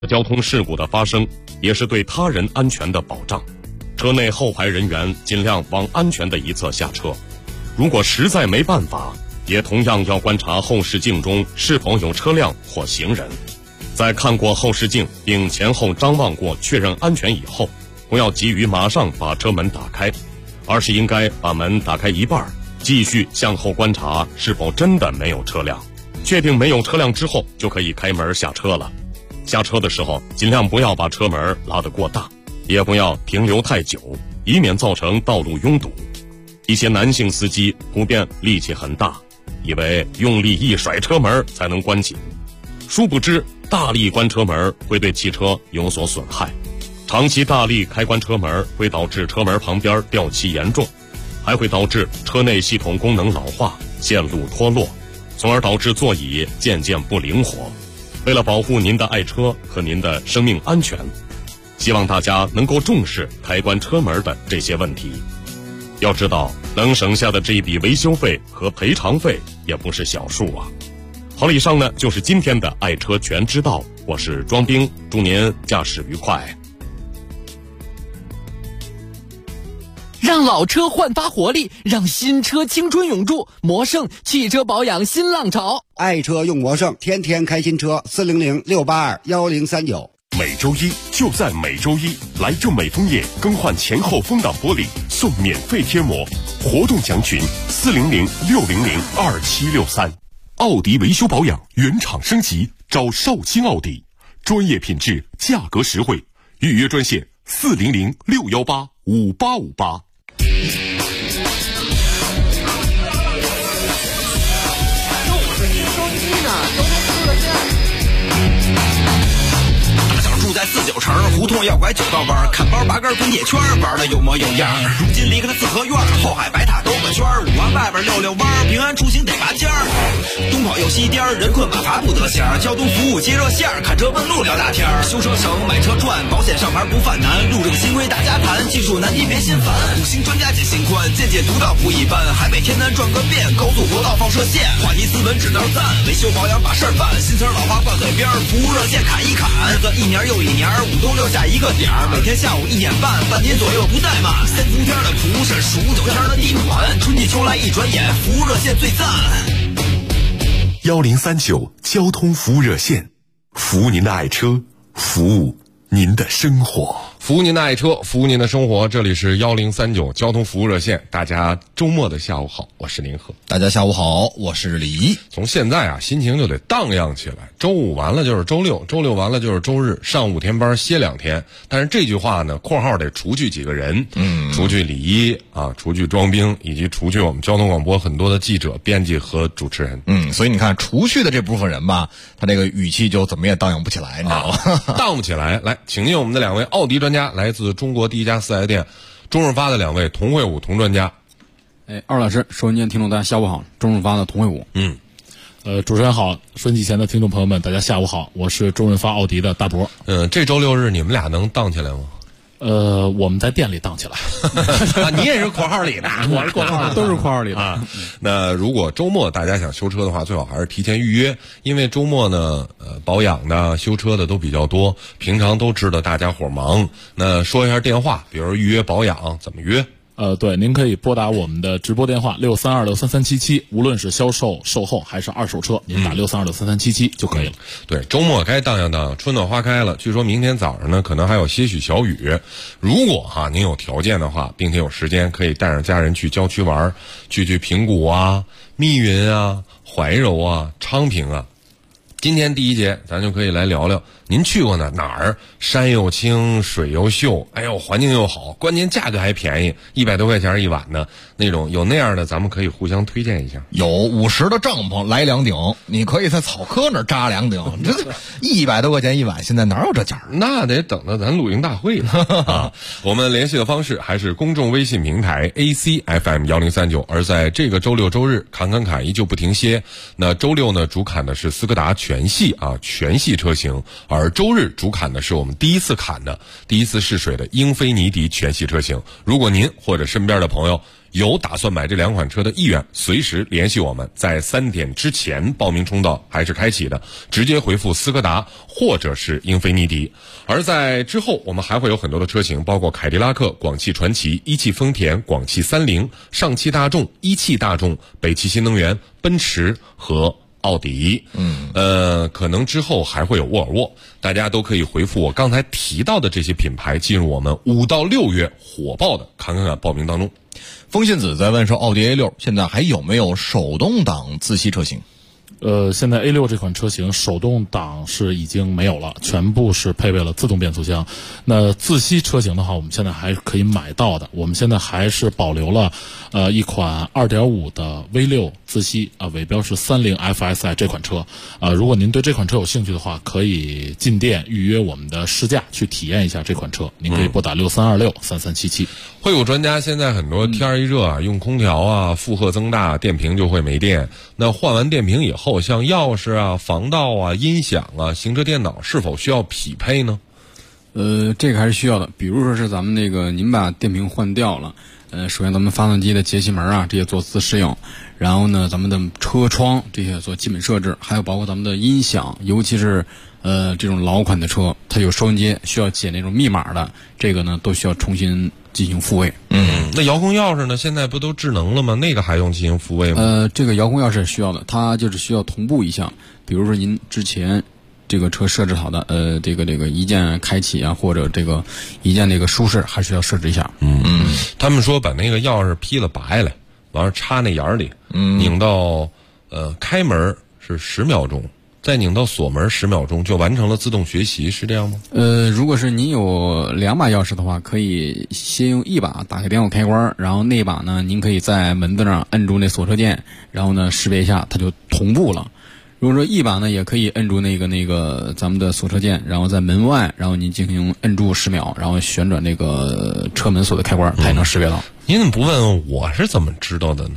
交通事故的发生，也是对他人安全的保障。车内后排人员尽量往安全的一侧下车，如果实在没办法，也同样要观察后视镜中是否有车辆或行人。在看过后视镜并前后张望过确认安全以后，不要急于马上把车门打开，而是应该把门打开一半，继续向后观察是否真的没有车辆。确定没有车辆之后，就可以开门下车了。下车的时候尽量不要把车门拉得过大，也不要停留太久，以免造成道路拥堵。一些男性司机普遍力气很大，以为用力一甩车门才能关紧，殊不知大力关车门会对汽车有所损害。长期大力开关车门会导致车门旁边掉漆严重，还会导致车内系统功能老化、线路脱落，从而导致座椅渐渐不灵活。为了保护您的爱车和您的生命安全，希望大家能够重视开关车门的这些问题。要知道，能省下的这一笔维修费和赔偿费也不是小数啊。好了，以上呢就是今天的爱车全知道，我是庄兵，祝您驾驶愉快。 让老车焕发活力，让新车青春永驻。魔胜汽车保养新浪潮， 爱车用魔胜，天天开新车。400-682-1039。 每周一就在每周一，来正美枫叶更换前后风挡玻璃送免费贴膜，活动详询400-600-2763。奥迪维修保养原厂升级，找绍兴奥迪，专业品质，价格实惠，预约专线400-618-5858。 住在49城，胡同要拐9道弯，看包拔根滚铁圈，玩的有模有样。如今离开了四合院，后海白塔兜个圈，5环外边溜溜弯，平安出行得拔尖儿。东跑又西颠，人困马乏不得闲，交通服务接热线，看车问路聊大天。修车省，买车赚，保险上牌不犯难，路政新规大家谈，技术难题别心烦。5星专家解心宽，见解独到不一般，海北天南转个遍，高速国道放射线，话题斯文指道赞，维修保养把事儿办，新词老话挂嘴边，服务热线砍一砍，日子一年又一年，5都6下一个点儿，每天下午1点半，半年左右不怠慢。3伏天的蒲是数9天的地暖，春季秋来一转眼，服务热线最赞。 1039交通服务热线，服务您的爱车，服务您的生活。 服务您的爱车，服务您的生活。这里是1039交通服务热线。大家周末的下午好，我是林鹤。 大家下午好，我是李怡。 从现在啊，心情就得荡漾起来。周五完了就是周六，周六完了就是周日，上5天班，歇2天。但是这句话呢，括号得除去几个人，除去李一啊，除去庄兵，以及除去我们交通广播很多的记者、编辑和主持人。 所以你看，除去的这部分人吧，他这个语气就怎么也荡漾不起来，你知道吗？ 荡不起来。来，请进我们的2位奥迪专家，来自中国第一家4S店中日发的2位童慧武童专家。 二老师，收音机听众大家下午好，中日发的童慧武。 主持人好，收音机前的听众朋友们大家下午好，我是中日发奥迪的大博。 这周6日你们俩能荡起来吗？ 我们在店里荡起来。 你也是括号里的， 我是括号，都是括号里的啊。那如果周末大家想修车的话，最好还是提前预约，因为周末呢，保养的、修车的都比较多，平常都知道大家伙忙。那说一下电话，比如预约保养怎么约？ 对，您可以拨打我们的直播电话632-63377，无论是销售、售后还是二手车，您打632-63377就可以了。 对，周末该荡漾荡漾，春暖花开了。据说明天早上呢，可能还有些许小雨。如果您有条件的话，并且有时间，可以带上家人去郊区玩，去平谷啊、密云啊、怀柔啊、昌平啊。今天第一节，咱就可以来聊聊，您去过哪儿？山又清，水又秀，哎呦，环境又好，关键价格还便宜，100多块钱一晚的那种，有那样的，咱们可以互相推荐一下。 有50的帐篷来2顶，你可以在草科那儿扎2顶，这100多块钱一晚，现在哪有这价？ 那得等到咱露营大会了啊！我们联系的方式还是公众微信平台 ACFM1039，而在这个周六周日，侃依旧不停歇。那周六呢，主侃的是斯柯达全系车型，而而周日主砍的是我们第一次砍的、第一次试水的英菲尼迪全系车型。如果您或者身边的朋友有打算买这2款车的意愿，随时联系我们，在3点之前报名通道还是开启的，直接回复斯柯达或者是英菲尼迪。而在之后我们还会有很多的车型，包括凯迪拉克、广汽传祺、一汽丰田、广汽30、上汽大众、一汽大众、北汽新能源、奔驰和奥迪。可能之后还会有沃尔沃，大家都可以回复我刚才提到的这些品牌，进入我们5到6月火爆的侃侃侃报名当中。 风信子在问说，奥迪 A6 现在还有没有手动挡自吸车型？ 现在 A6 这款车型手动挡是已经没有了，全部是配备了自动变速箱。那自吸车型的话，我们现在还可以买到的。我们现在还是保留了一款 2.5 的 V6 自吸尾标是30 FSI 这款车。如果您对这款车有兴趣的话，可以进店预约我们的试驾去体验一下这款车。您可以拨打63263377。 会有专家现在很多天一热啊，用空调啊，负荷增大，电瓶就会没电。那换完电瓶以后，像钥匙啊、防盗啊、音响啊、行车电脑是否需要匹配呢？ 这个还是需要的。比如说是咱们那个您把电瓶换掉了，首先咱们发动机的节气门啊这些做自适应，然后呢咱们的车窗这些做基本设置，还有包括咱们的音响，尤其是这种老款的车，它有收音机需要解那种密码的，这个呢都需要重新进行复位。 那遥控钥匙呢？现在不都智能了吗？那个还用进行复位吗？ 这个遥控钥匙是需要的，它就是需要同步一下。比如说您之前这个车设置好的，这个一键开启啊，或者这个一键那个舒适，还是要设置一下。 他们说把那个钥匙劈了拔下来，完了插那眼里，拧到开门是10秒钟。再拧到锁门10秒钟就完成了自动学习，是这样吗？ 如果是您有2把钥匙的话，可以先用一把打开电话开关，然后那把呢，您可以在门子上摁住那锁车键，然后呢识别一下，它就同步了。如果说一把呢，也可以摁住那个咱们的锁车键，然后在门外，然后您进行摁住10秒，然后旋转那个车门锁的开关，它也能识别到。 您怎么不问我是怎么知道的呢？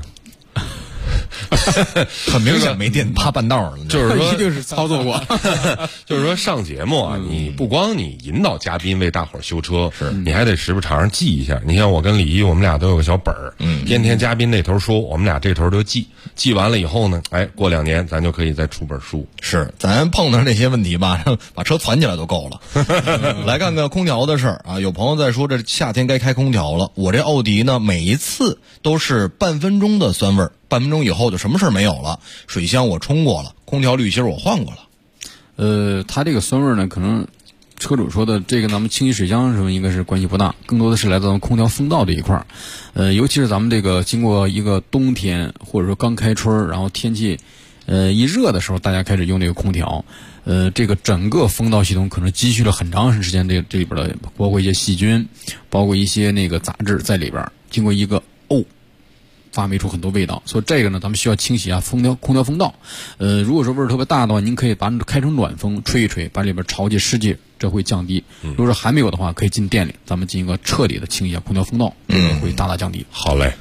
很明显没电趴半道了， 就是说一定是操作过。 就是说上节目啊，你不光你引导嘉宾为大伙儿修车，你还得时不常记一下。你像我跟李一，我们俩都有个小本儿，天天嘉宾那头说，我们俩这头就记完了以后呢，过2年咱就可以再出本书。 是，咱碰到这些问题吧，把车攒起来都够了。来看看空调的事儿啊，有朋友在说这夏天该开空调了，我这奥迪呢，每一次都是半分钟的酸味儿。半分钟以后就什么事没有了，水箱我冲过了，空调滤芯我换过了。 它这个酸味呢，可能车主说的这个咱们清洗水箱的时候应该是关系不大，更多的是来自咱们空调风道这一块儿。尤其是咱们这个经过一个冬天或者说刚开春，然后天气一热的时候，大家开始用这个空调，这个整个风道系统可能积蓄了很长时间，这里边的包括一些细菌，包括一些那个杂质在里边，经过一个发霉出很多味道，所以这个呢，咱们需要清洗一下空调风道。如果说味儿特别大的话，您可以把开成暖风吹一吹，把里边潮气湿气这会降低。如果说还没有的话，可以进店里，咱们进行一个彻底的清洗一下空调风道，会大大降低。 好嘞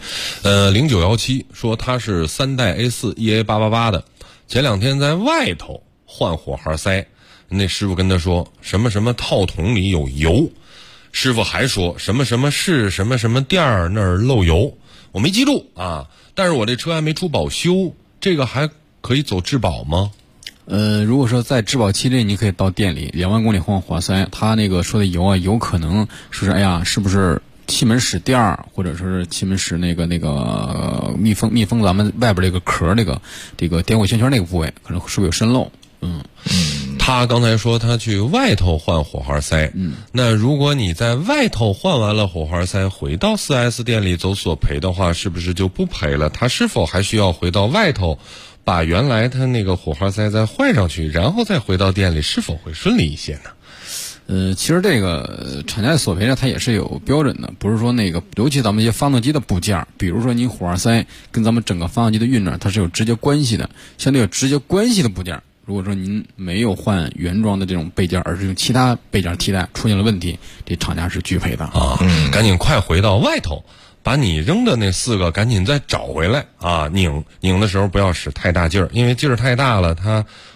，0917说他是3代 A4 EA888 的，前2天在外头换火花塞，那师傅跟他说什么什么套筒里有油，师傅还说什么什么是什么什么店儿那儿漏油。我没记住啊，但是我这车还没出保修，这个还可以走质保吗？ 如果说在质保期内，你可以到店里2万公里换火花塞，他那个说的油啊，有可能说是是不是气门室垫儿，或者说是气门室那个密封咱们外边这个壳这个点火线圈那个部位，可能是不是有渗漏？ 他刚才说他去外头换火花塞，那如果你在外头换完了火花塞，回到 4S 店里走索赔的话，是不是就不赔了？他是否还需要回到外头把原来他那个火花塞再换上去，然后再回到店里，是否会顺利一些呢？ 其实这个厂家索赔呢，它也是有标准的，不是说尤其咱们一些发动机的部件，比如说您火花塞跟咱们整个发动机的运转，它是有直接关系的。像这个直接关系的部件，如果说您没有换原装的这种备件，而是用其他备件替代，出现了问题，这厂家是拒赔的啊！赶紧快回到外头，把你扔的那4个赶紧再找回来啊！拧的时候不要使太大劲儿，因为劲儿太大了，它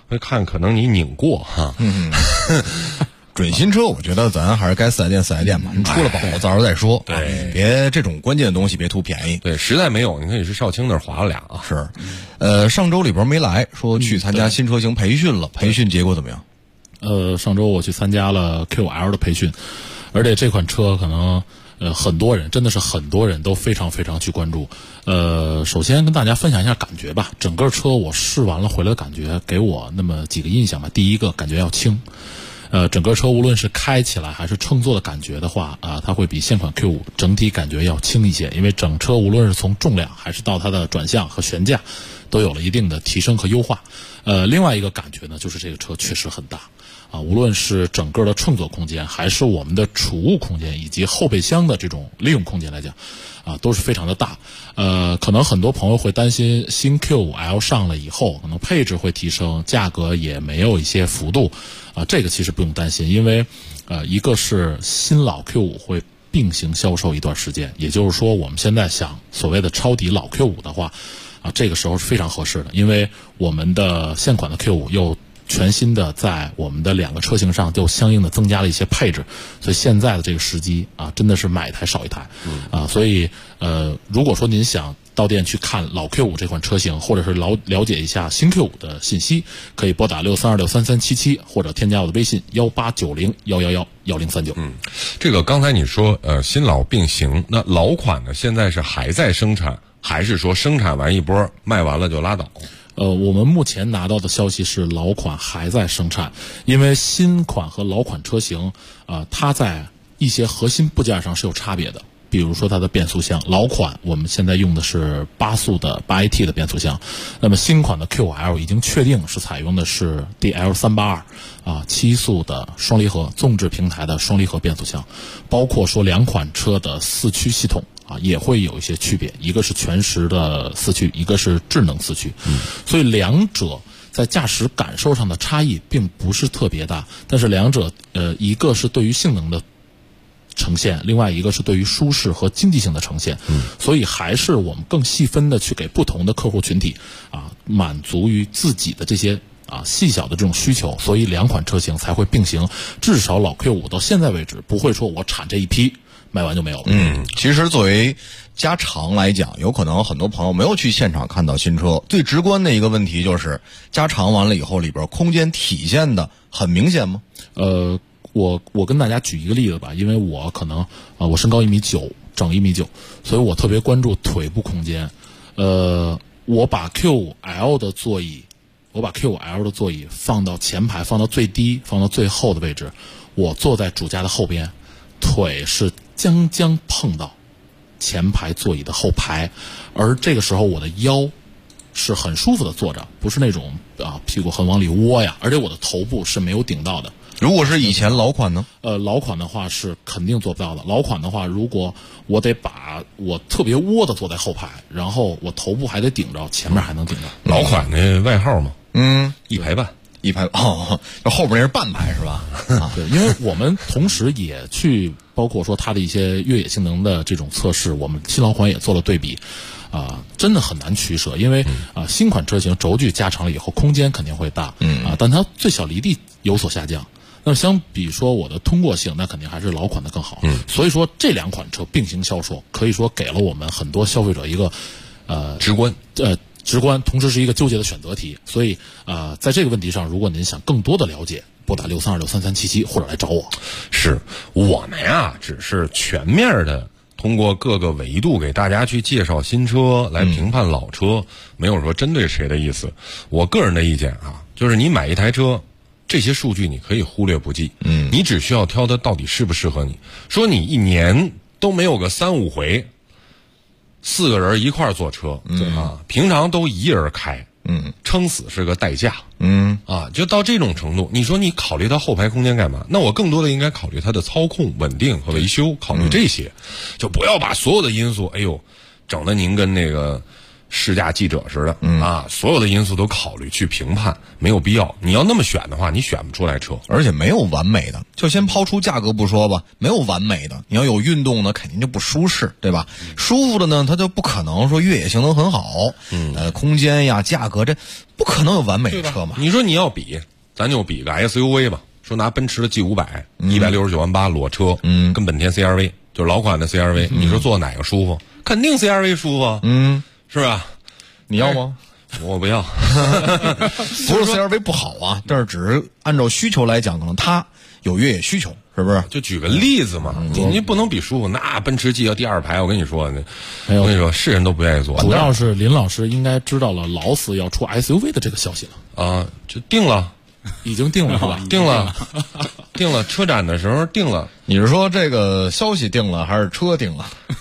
会看可能你拧过哈。 准新车，我觉得咱还是该4S店4S店吧，你出了保到时候再说。 对， 别这种关键的东西别图便宜。 对，实在没有，你可以去少卿那儿划了俩啊。 是，上周里边没来，说去参加新车型培训了，培训结果怎么样？ 上周我去参加了 Q5L 的培训，而且这款车可能很多人，真的是很多人都非常非常去关注。首先跟大家分享一下感觉吧，整个车我试完了回来的感觉，给我那么几个印象吧。第一个，感觉要轻。整个车无论是开起来还是乘坐的感觉的话，它会比现款 Q5 整体感觉要轻一些，因为整车无论是从重量还是到它的转向和悬架，都有了一定的提升和优化。另外一个感觉呢，就是这个车确实很大。无论是整个的乘坐空间，还是我们的储物空间，以及后备箱的这种利用空间来讲，都是非常的大。可能很多朋友会担心新 Q5L 上了以后，可能配置会提升，价格也没有一些幅度。这个其实不用担心，因为一个是新老 Q5 会并行销售一段时间，也就是说我们现在想所谓的抄底老 Q5 的话，这个时候是非常合适的，因为我们的现款的 Q5 又全新的在我们的2个车型上就相应的增加了一些配置，所以现在的这个时机真的是买一台少一台。所以如果说您想到店去看老 Q5 这款车型，或者是了解一下新 Q5 的信息，可以拨打63263377，或者添加我的微信189011111039。 这个刚才你说新老并行，那老款呢现在是还在生产，还是说生产完一波卖完了就拉倒？ 我们目前拿到的消息是老款还在生产，因为新款和老款车型它在一些核心部件上是有差别的。比如说它的变速箱，老款我们现在用的是8速的8AT 的变速箱，那么新款的 Q5L 已经确定是采用的是 DL382 7速的双离合纵置平台的双离合变速箱，包括说2款车的4驱系统也会有一些区别，一个是全时的4驱，一个是智能4驱，所以两者在驾驶感受上的差异并不是特别大，但是两者一个是对于性能的呈现，另外一个是对于舒适和经济性的呈现，所以还是我们更细分的去给不同的客户群体满足于自己的这些细小的这种需求，所以2款车型才会并行，至少老 Q5 到现在为止不会说我产这一批卖完就没有了。 其实作为加长来讲，有可能很多朋友没有去现场看到新车，最直观的一个问题就是加长完了以后里边空间体现的很明显吗？ 我跟大家举一个例子吧，因为我可能我身高1.9米，整1.9米，所以我特别关注腿部空间。我把 Q5L 的座椅放到前排，放到最低，放到最后的位置，我坐在主驾的后边，腿是将碰到前排座椅的后排，而这个时候我的腰是很舒服的坐着，不是那种屁股很往里窝呀，而且我的头部是没有顶到的。 如果是以前老款呢？ 老款的话是肯定做不到的。老款的话，如果我得把我特别窝的坐在后排，然后我头部还得顶着，前面还能顶着。 老款那外号嘛，一排半。 后边那是半排是吧？ 对，因为我们同时也去包括说它的一些越野性能的这种测试，我们新老款也做了对比。真的很难取舍，因为新款车型轴距加长了以后，空间肯定会大，但它最小离地有所下降。那么相比说我的通过性，那肯定还是老款的更好。所以说这2款车并行销售，可以说给了我们很多消费者一个直观，同时是一个纠结的选择题。所以在这个问题上，如果您想更多的了解，拨打63263377或者来找我。 是我们呀，只是全面的通过各个维度给大家去介绍新车，来评判老车，没有说针对谁的意思。我个人的意见就是你买一台车，这些数据你可以忽略不计，你只需要挑它到底适不适合你。说你1年都没有个3-5回，4个人一块儿坐车，平常都1人开，撑死是个代驾，就到这种程度，你说你考虑到后排空间干嘛？那我更多的应该考虑它的操控、稳定和维修，考虑这些，就不要把所有的因素，整得您跟那个试驾记者似的，所有的因素都考虑去评判，没有必要。你要那么选的话，你选不出来车， 而且没有完美的。就先抛出价格不说吧，没有完美的。你要有运动呢，肯定就不舒适，对吧？舒服的呢，它就不可能说越野性能很好，空间呀、价格，这不可能有完美的车嘛。 你说你要比，咱就比个 SUV 吧。说拿奔驰的 G500，169万8裸车，跟本田 CR-V 就是老款的 CR-V，你说坐哪个舒服？肯定 CR-V 舒服，是吧？ 你要吗？ 我不要。 不是 CR-V 不好啊，但是只是按照需求来讲，可能它有越野需求，是不是？ 就举个例子嘛，你不能比舒服。那奔驰 G 要第2排，我跟你说，我跟你说，是人都不愿意坐。 主要是林老师应该知道了劳斯要出 SUV 的这个消息了啊，就定了。 已经定了是吧？ 定了，定了。车展的时候定了。 你是说这个消息定了，还是车定了？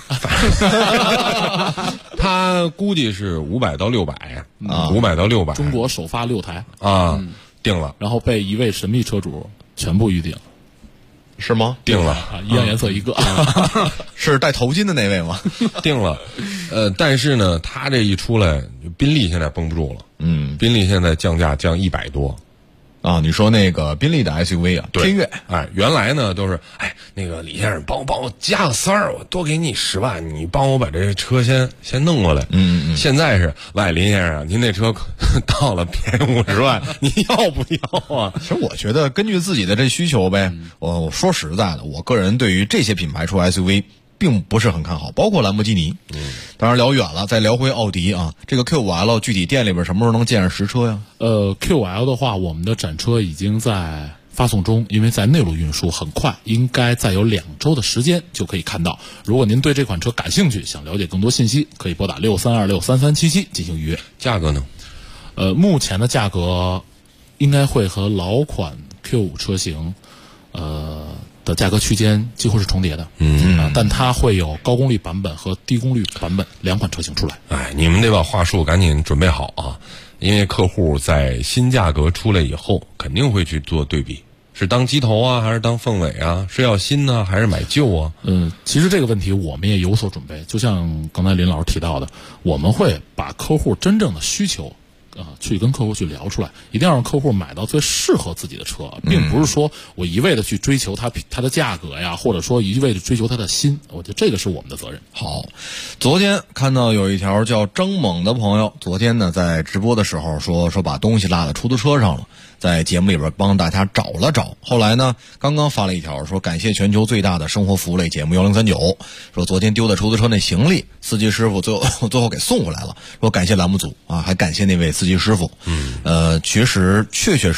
他估计是500到600，500到600。 中国首发6台啊，定了。 然后被一位神秘车主全部预定， 是吗？ 定了啊，一样颜色一个。 是戴头巾的那位吗？ 定了。但是呢，他这一出来，宾利现在绷不住了。宾利现在降价降100多。 啊，你说那个宾利的 SUV 啊，天越， 原来呢都是，那个李先生帮我加个3，我多给你10万，你帮我把这车先弄过来。现在是，喂，林先生，您那车到了便宜50万，你要不要啊？ 其实我觉得根据自己的这需求呗，我说实在的，我个人对于这些品牌出 SUV。并不是很看好，包括兰博基尼。当然聊远了，再聊回奥迪啊。这个 Q5L 具体店里边什么时候能见着实车呀 ？Q5L 的话，我们的展车已经在发送中，因为在内陆运输很快，应该再有2周的时间就可以看到。如果您对这款车感兴趣，想了解更多信息，可以拨打63263377进行预约。 价格呢？ 目前的价格应该会和老款 Q5 车型，的价格区间几乎是重叠的，但它会有高功率版本和低功率版本2款车型出来。 你们得把话术赶紧准备好啊，因为客户在新价格出来以后，肯定会去做对比，是当鸡头啊，还是当凤尾啊？是要新呢，还是买旧啊？ 其实这个问题我们也有所准备，就像刚才林老师提到的，我们会把客户真正的需求。去跟客户去聊出来，一定要让客户买到最适合自己的车，并不是说我一味的去追求它的价格呀，或者说一味的追求它的心，我觉得这个是我们的责任。 好，昨天看到有一条叫张猛的朋友，昨天呢在直播的时候说把东西落在出租车上了，在节目里边帮大家找了找，后来呢刚刚发了一条说感谢全球最大的生活服务类节目1039，说昨天丢在出租车那行李，司机师傅最后给送回来了，说感谢栏目组啊，还感谢那位司机师傅。确实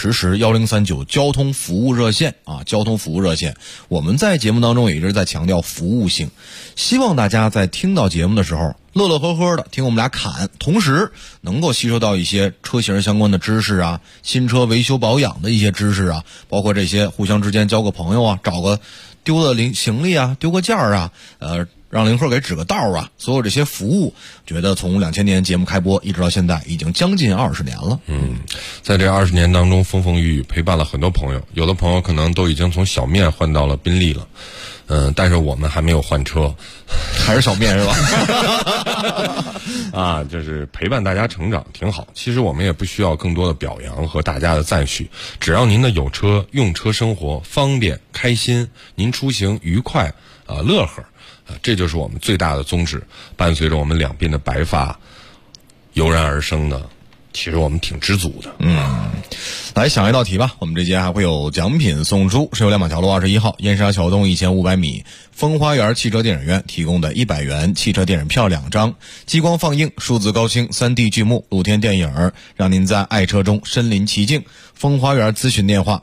1039交通服务热线啊，交通服务热线，我们在节目当中也一直在强调服务性，希望大家在听到节目的时候乐乐呵呵的听我们俩侃，同时能够吸收到一些车型相关的知识啊，新车维修保养的一些知识啊，包括这些互相之间交个朋友啊，找个丢的行李啊，丢个件儿啊，让林鹤给指个道啊，所有这些服务，觉得从2000年节目开播一直到现在，已经将近20年了。 在这20年当中，风风雨雨陪伴了很多朋友，有的朋友可能都已经从小面换到了宾利了。但是我们还没有换车， 还是小面是吧？ 啊，就是陪伴大家成长挺好。其实我们也不需要更多的表扬和大家的赞许，只要您的有车用车生活方便开心，您出行愉快乐呵这就是我们最大的宗旨。伴随着我们2鬓的白发油然而生的，其实我们挺知足的。 来想一道题吧，我们这节还会有奖品送出，是由亮马桥路21号燕莎桥东1500米风花园汽车电影院提供的100元汽车电影票2张，激光放映、数字高清、3D 剧目、露天电影，让您在爱车中身临其境。风花园咨询电话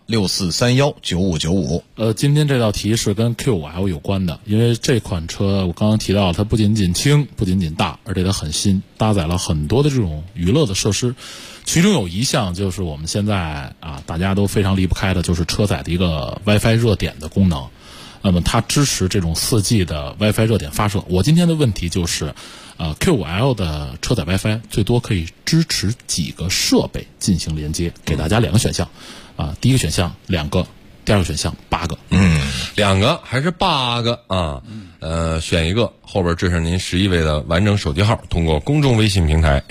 64319595。 今天这道题是跟 Q5L 有关的，因为这款车我刚刚提到，它不仅仅轻，不仅仅大，而且它很新，搭载了很多的这种娱乐的设施。其中有一项就是我们现在大家都非常离不开的，就是车载的一个 WiFi 热点的功能。那么它支持这种4G 的 WiFi 热点发射。我今天的问题就是Q5L 的车载 WiFi 最多可以支持几个设备进行连接？给大家2个选项第一个选项2个， 第二个选项8个 ，2个还是8个啊？选一个，后边缀上您11位的完整手机号，通过公众微信平台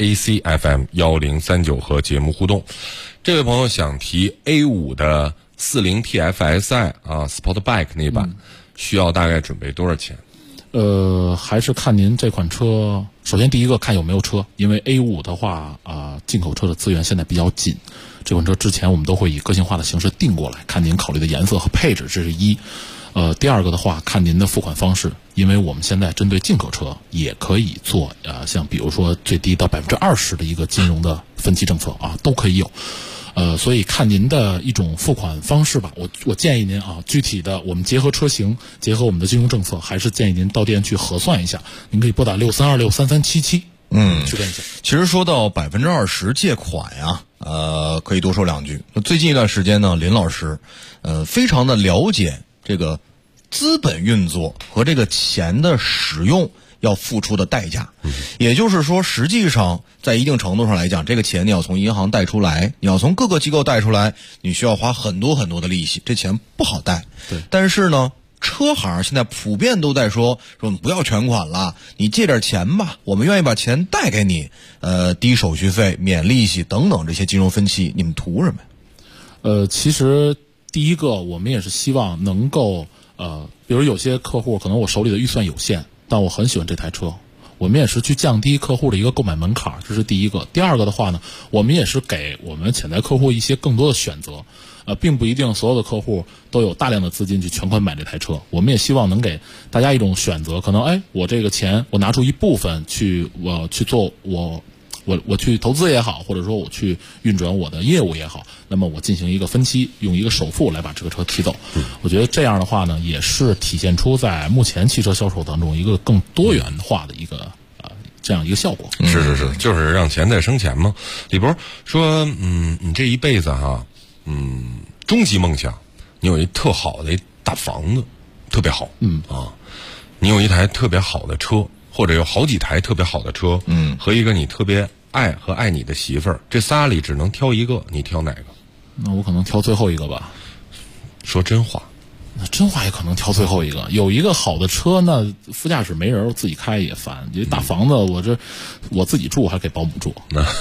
ACFM1039和节目互动。这位朋友想提 A5 的40 TFSI 啊 Sportback 那版，需要大概准备多少钱？ 还是看您这款车。首先第一个看有没有车，因为 A5 的话进口车的资源现在比较紧。这款车之前我们都会以个性化的形式订过来，看您考虑的颜色和配置，这是一。第二个的话，看您的付款方式，因为我们现在针对进口车也可以做像比如说最低到20%的一个金融的分期政策都可以有。所以看您的一种付款方式吧。我建议您具体的我们结合车型，结合我们的金融政策，还是建议您到店去核算一下。您可以拨打63263377。去问一下。 其实说到20%借款呀，可以多说两句。最近一段时间呢，林老师，非常的了解这个资本运作和这个钱的使用要付出的代价。也就是说，实际上在一定程度上来讲，这个钱你要从银行贷出来，你要从各个机构贷出来，你需要花很多很多的利息，这钱不好贷。 对。 但是呢，车行现在普遍都在说不要全款了，你借点钱吧，我们愿意把钱贷给你，低手续费、免利息等等这些金融分期，你们图什么？ 其实第一个我们也是希望能够比如有些客户可能我手里的预算有限，但我很喜欢这台车，我们也是去降低客户的一个购买门槛，这是第一个。第二个的话呢，我们也是给我们潜在客户一些更多的选择。并不一定所有的客户都有大量的资金去全款买这台车，我们也希望能给大家一种选择，可能我这个钱我拿出一部分去做我去投资也好，或者说我去运转我的业务也好，那么我进行一个分期，用一个首付来把这个车提走。我觉得这样的话呢，也是体现出在目前汽车销售当中一个更多元化的一个这样一个效果。 是，就是让钱再生钱嘛。李博说，你这一辈子终极梦想，你有一特好的一大房子，特别好，你有一台特别好的车，或者有好几台特别好的车，和一个你特别爱和爱你的媳妇儿，这仨里只能挑一个，你挑哪个？ 那我可能挑最后一个吧。 说真话。 那真话也可能挑最后一个。有一个好的车，那副驾驶没人，我自己开也烦。这大房子，我自己住还给保姆住。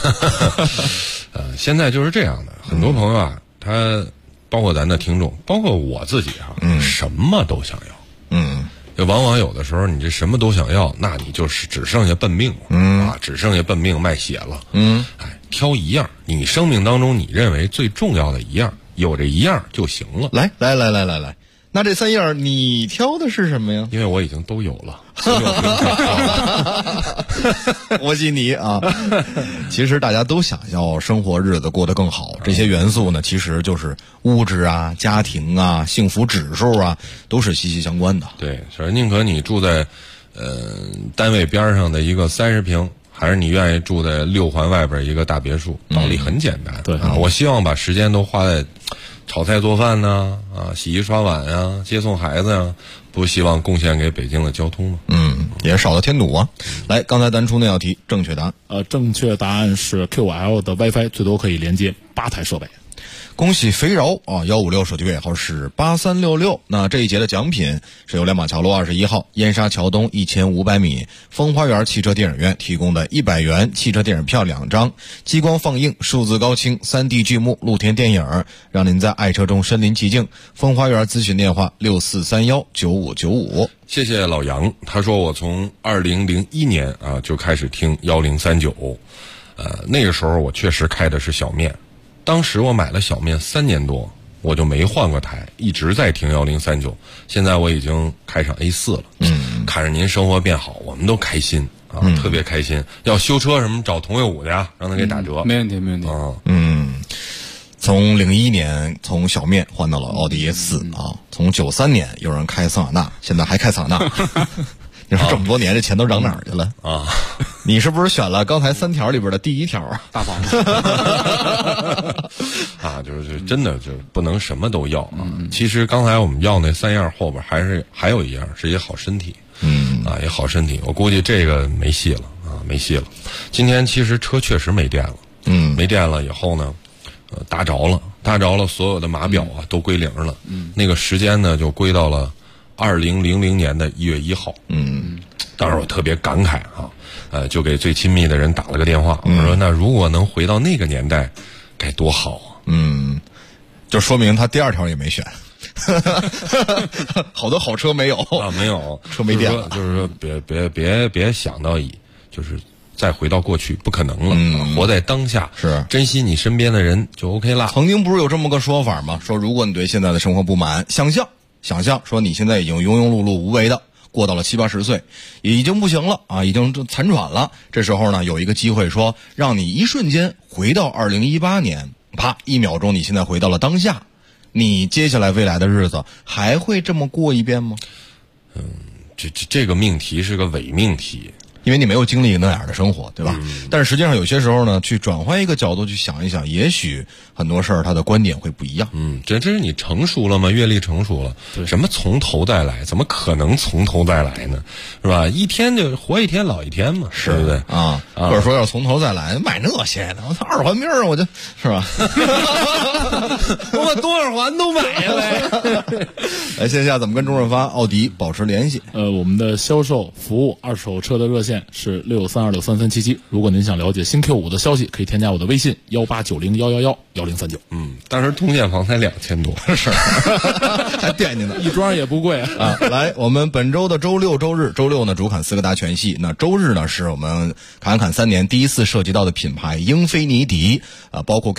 现在就是这样的，很多朋友他包括咱的听众，包括我自己什么都想要。就往往有的时候你这什么都想要，那你就是只剩下奔命了。只剩下奔命卖血了。挑一样，你生命当中你认为最重要的一样，有这一样就行了。 来，那这3样你挑的是什么呀？ 因为我已经都有了。 我信你啊！其实大家都想要生活日子过得更好，这些元素呢，其实就是物质啊、家庭啊、幸福指数啊，都是息息相关的。 对，所以宁可你住在单位边上的一个30平，还是你愿意住在6环外边一个大别墅？道理很简单。 对我希望把时间都花在炒菜做饭呢，洗衣刷碗啊，接送孩子呀，不希望贡献给北京的交通吗？ 也少了添堵啊。来，刚才咱出那道题，正确答案。 正确答案是 QL 的 WiFi 最多可以连接8台设备。 恭喜肥饶156手机尾号是8366。那这一节的奖品是由两马桥路21号燕莎桥东1500米风花园汽车电影院提供的100元汽车电影票2张，激光放映、数字高清、3D 剧目、露天电影，让您在爱车中身临其境。风花园咨询电话64319595。 谢谢老杨，他说我从2001年就开始听1039，那个时候我确实开的是小面。当时我买了小面3年多，我就没换过台，一直在听1039。现在我已经开上 A4 了。看着您生活变好，我们都开心特别开心。要修车什么找佟有武的呀，让他给打折。 没问题。 从01年从小面换到了奥迪A4从93年有人开桑塔纳，现在还开桑塔纳。你说这么多年这钱都涨哪儿去了啊？你是不是选了刚才3条里边的第1条大房子就是真的就不能什么都要其实刚才我们要那3样后边还有一样是一好身体。一好身体，我估计这个没戏了没戏了。今天其实车确实没电了。没电了以后呢，打着了搭着了所有的码表啊都归零了。那个时间呢就归到了2000年的1月1号。当时我特别感慨啊，就给最亲密的人打了个电话，我说那如果能回到那个年代，该多好啊！ 就说明他第二条也没选。好多好车没有啊，没有车没电了， 就是说别想到就是再回到过去，不可能了。活在当下， 是珍惜你身边的人就 OK 了。 曾经不是有这么个说法吗？说如果你对现在的生活不满，想象说你现在已经庸庸碌碌无为的过到了70、80岁，也已经不行了啊，已经残喘了。这时候呢，有一个机会说，让你一瞬间回到2018年，啪，1秒钟，你现在回到了当下。你接下来未来的日子还会这么过一遍吗？ 这个命题是个伪命题， 因为你没有经历那样的生活，对吧？但是实际上有些时候呢，去转换一个角度去想一想，也许很多事儿它的观点会不一样。 这是你成熟了吗？阅历成熟了，什么从头再来？怎么可能从头再来呢？是吧？一天就活一天老一天嘛，对不对？ 或者说要从头再来，买那些的，我操，2环命我就是吧？ 我把多少环都买下来。 来，线下怎么跟钟润发、奥迪保持联系？ 我们的销售服务二手车的热线是63263377。如果您想了解新 Q5 的消息，可以添加我的微信18901111039。 当时通建房才2000多， 是还惦记呢， 一桩也不贵啊。来，我们本周的周六、周日，周六呢主侃斯柯达全系，那周日呢是我们侃3年第一次涉及到的品牌英菲尼迪包括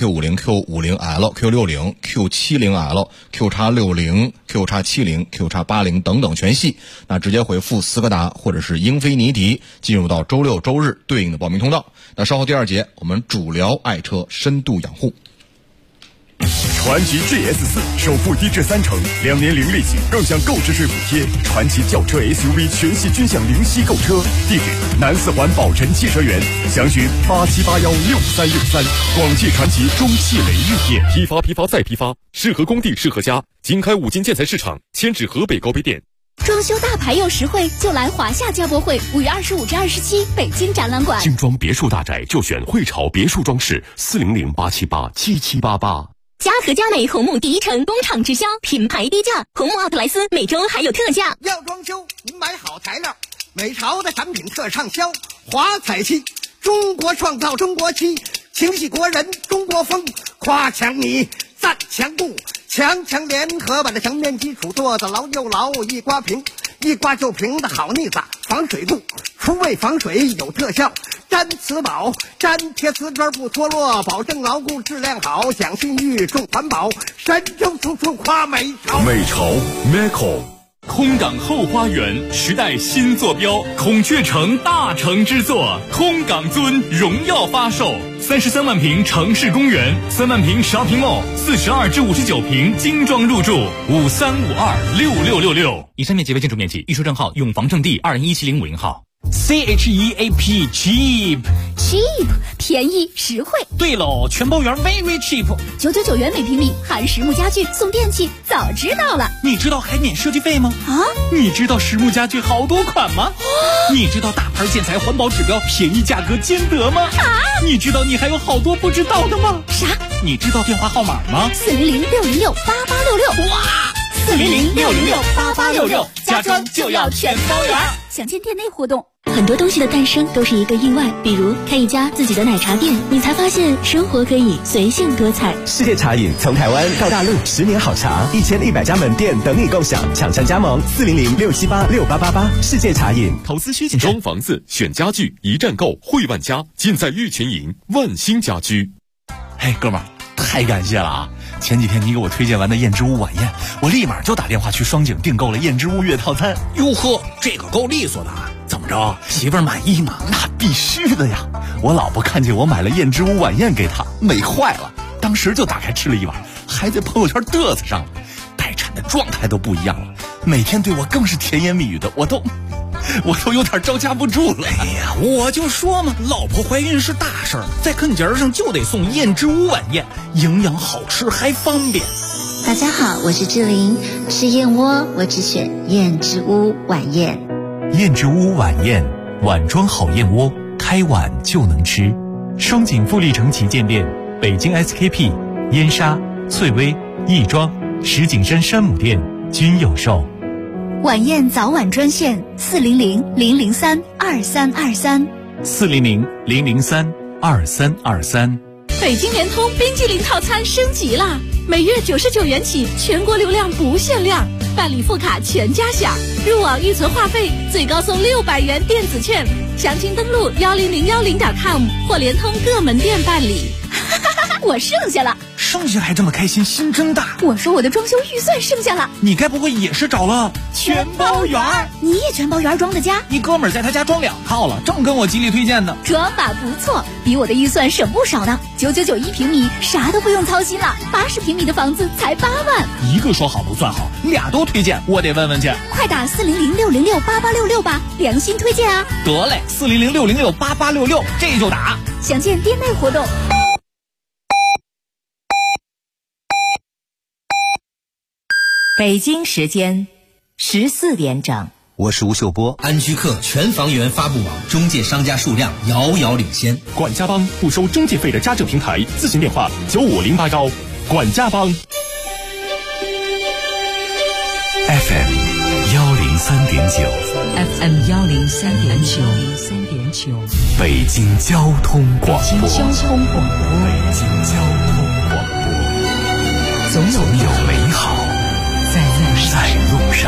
Q50、Q50L、Q70L、QX60、QX70、QX80等等全系。那直接回复斯柯达或者是英菲尼迪，进入到周六、周日对应的报名通道。那稍后第2节，我们主聊爱车深度养护。 传祺 GS4 首付低至30%，2年零利息，更享购置税补贴。传祺轿车 SUV 全系均享零息购车。地址：南4环宝辰汽车园，详询87816363。广汽传祺中汽雷玉店。 批发再批发，适合工地适合家。经开5金建材市场，迁至河北高碑店。 装修大牌又实惠，就来华夏家博会，5月25至27，北京展览馆。 精装别墅大宅就选汇潮别墅装饰，400-878-7788。 嘉禾佳美红木第一城工厂直销，品牌低价，红木奥特莱斯每周还有特价。 要装修，您买好材料，美潮的产品特畅销。华彩漆，中国创造中国漆，情系国人中国风，夸强你赞强固，强联合把这墙面基础做得牢又牢，一刮平，一刮就平的好腻子，防水度，除味防水有特效。粘瓷宝，粘贴瓷砖不脱落，保证牢固质量好，讲信誉重环保，神州处处夸美潮。 美潮 Meco。 空港后花园时代新坐标，孔雀城大成之作，空港尊荣耀发售，33万平城市公园，3万平shopping mall，42至59平精装入住，53526666。以上面积为建筑面积，预售账号永房正地2017050号。 CHEAP cheap 便宜实惠。 对喽，全包圆 very cheap， 999元每平米，含实木家具送电器，早知道了。 你知道还免设计费吗？你知道实木家具好多款吗？你知道大牌建材环保指标，便宜价格兼得吗？你知道你还有好多不知道的吗？ 啥？ 你知道电话号码吗 ？400-606-8866。 哇！400-606-8866，家装就要全包圆。 详见店内活动。很多东西的诞生都是一个意外，比如开一家自己的奶茶店，你才发现生活可以随性多彩。 世界茶饮从台湾到大陆，10年好茶，1100家门店等你共享，抢占加盟400-678-6888。世界茶饮。 投资需谨慎。装房子选家具，一站购汇万家，尽在玉群营万兴家居。 嘿，哥们儿，太感谢了啊！前几天你给我推荐完的燕之屋晚宴，我立马就打电话去双井订购了燕之屋月套餐。 哟呵，这个够利索的。怎么着，媳妇儿满意吗？ 那必须的呀！我老婆看见我买了燕之屋晚宴给她，美坏了，当时就打开吃了一碗，还在朋友圈嘚瑟上了。待产的状态都不一样了，每天对我更是甜言蜜语的，我都有点招架不住了。 哎呀，我就说嘛，老婆怀孕是大事儿，在坑节上就得送燕之屋晚宴，营养好吃还方便。 大家好，我是志玲，吃燕窝我只选燕之屋晚宴。 燕之屋晚宴，碗装好燕窝，开碗就能吃。双井富力城旗舰店，北京 SKP、燕莎、 翠微、亦庄、石景山山姆店均有售。 晚宴早晚专线400-003-2323。 400-003-2323。 北京联通冰激凌套餐升级啦！每月99元起，全国流量不限量，办理副卡全家享，入网预存话费最高送600元电子券。详情登录1010.com 或联通各门店办理。我剩下了， 剩下还这么开心，心真大。 我说我的装修预算剩下了， 你该不会也是找了全包园？你也全包园装的家？ 你哥们儿在他家装2套了，正跟我极力推荐呢。 装法不错，比我的预算省不少呢。9991平米，啥都不用操心了。80平米的房子才8万。 一个说好不算好，2都推荐，我得问问去。 快打400-606-8866吧，良心推荐啊！ 得嘞，400-606-8866，这就打。 详见店内活动。 北京时间14点整。 我是吴秀波。 安居客全房源发布网中介商家数量遥遥领先。 管家帮不收中介费的家政平台，咨询电话95081。管家帮。 FM 103.9。 FM 103.9。 北京交通广播。 北京交通广播。 北京交通广播。 总有美好在路上。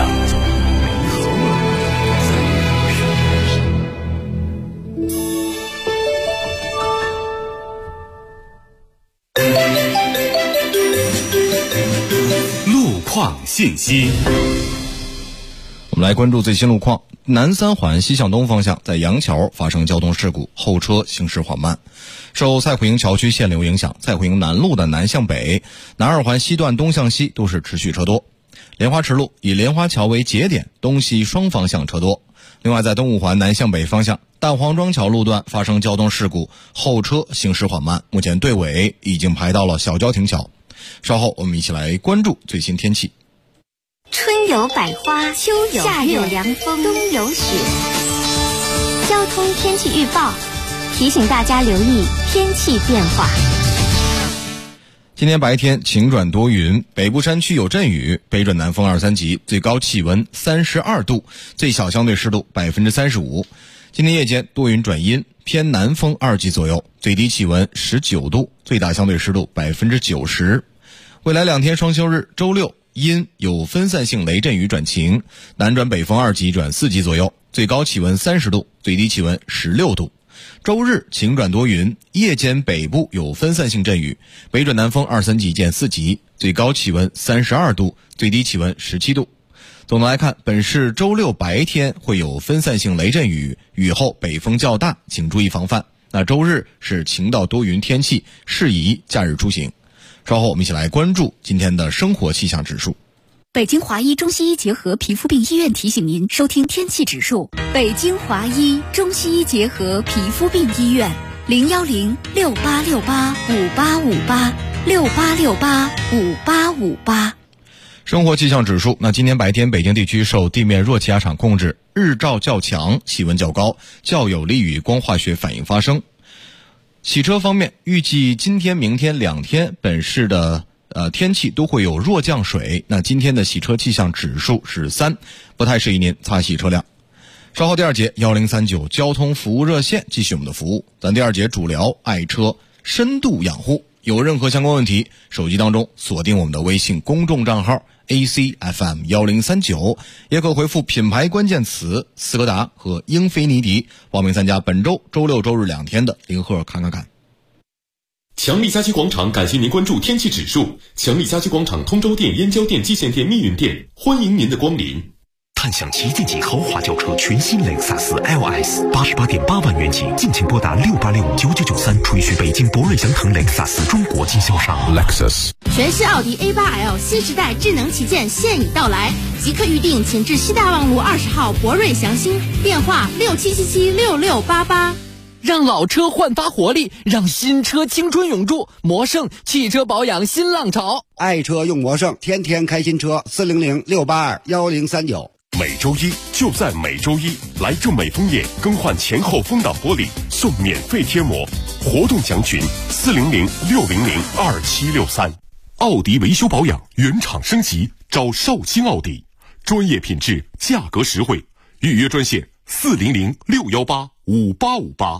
路况信息。 我们来关注最新路况。南三环西向东方向在杨桥发生交通事故，后车行驶缓慢。受赛虎营桥区限流影响，赛虎营南路的南向北、南二环西段东向西都是持续车多。莲花池路以莲花桥为节点，东西双方向车多。另外，在东五环南向北方向大黄庄桥路段发生交通事故，后车行驶缓慢，目前队尾已经排到了小交亭桥。稍后我们一起来关注最新天气。 春有百花，秋有夏有凉风，冬有雪。交通天气预报提醒大家留意天气变化。 今天白天晴转多云，北部山区有阵雨，北转南风2、3级，最高气温32度，最小相对湿度35%。今天夜间多云转阴，偏南风2级左右，最低气温19度，最大相对湿度90%。未来2天双休日，周六阴有分散性雷阵雨转晴，南转北风2级转4级左右，最高气温30度，最低气温16度。周日晴转多云，夜间北部有分散性阵雨，北转南风2、3级见4级，最高气温32度，最低气温17度。总的来看，本市周六白天会有分散性雷阵雨，雨后北风较大，请注意防范。那周日是晴到多云天气，适宜假日出行。稍后我们一起来关注今天的生活气象指数。 北京华医中西医结合皮肤病医院提醒您收听天气指数。北京华医中西医结合皮肤病医院，010-6868-5858，6868-5858。 生活气象指数，那今天白天北京地区受地面弱气压场控制，日照较强，气温较高，较有利于光化学反应发生。洗车方面，预计今天、明天2天本市的天气都会有弱降水，那今天的洗车气象指数是3，不太适宜您擦洗车辆。稍后第2节1039交通服务热线继续我们的服务，咱第2节主聊爱车深度养护。有任何相关问题，手机当中锁定我们的微信公众账号 ACFM1039，也可回复品牌关键词斯柯达和英菲尼迪，报名参加本周周六周日2天的零赫看看看。 强力家居广场感谢您关注天气指数。强力家居广场通州店、燕郊店、蓟县店、密云店，欢迎您的光临。 探享旗舰级豪华轿车全新雷克萨斯 LS，88.8万元起，敬请拨打68659993，垂询北京博瑞祥腾雷克萨斯中国经销商。Lexus 全新奥迪 A8L 新时代智能旗舰现已到来，即刻预定，请至西大望路20号博瑞祥兴，电话67776688。 让老车焕发活力，让新车青春永驻。魔胜汽车保养新浪潮， 爱车用魔胜，天天开新车。400-682-1039。 每周一就在每周一，来正美枫叶更换前后风挡玻璃送免费贴膜，活动详询400-600-2763。 奥迪维修保养原厂升级，找绍兴奥迪，专业品质，价格实惠，预约专线400-618-5858。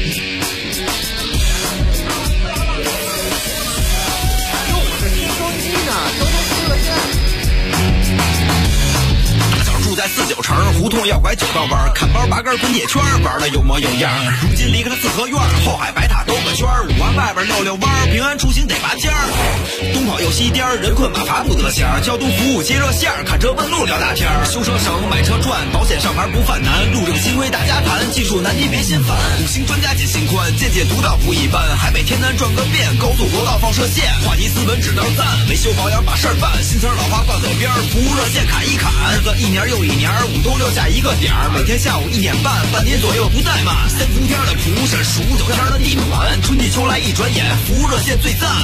住在49城胡同要拐9道弯，看包拔根滚铁圈，玩的有模有样。如今离开了四合院，后海白塔兜个圈，5环外边溜溜弯，平安出行得拔尖儿。东跑又西颠，人困马乏不得闲。交通服务接热线，看车问路聊大天。修车省，买车赚，保险上牌不犯难。路这个新规大家谈，技术难题别心烦。5星专家解心宽，见解独到不一般。海北天南转个遍，高速国道放射线，话题斯文只能赞。维修保养把事儿办，新词老话挂嘴边，服务热线砍一砍。日子一年又一年，5都6下一个点儿，每天下午1点半，半年左右不怠慢。3伏天的蒲是数9天的地暖，春季秋来一转眼，服务热线最赞。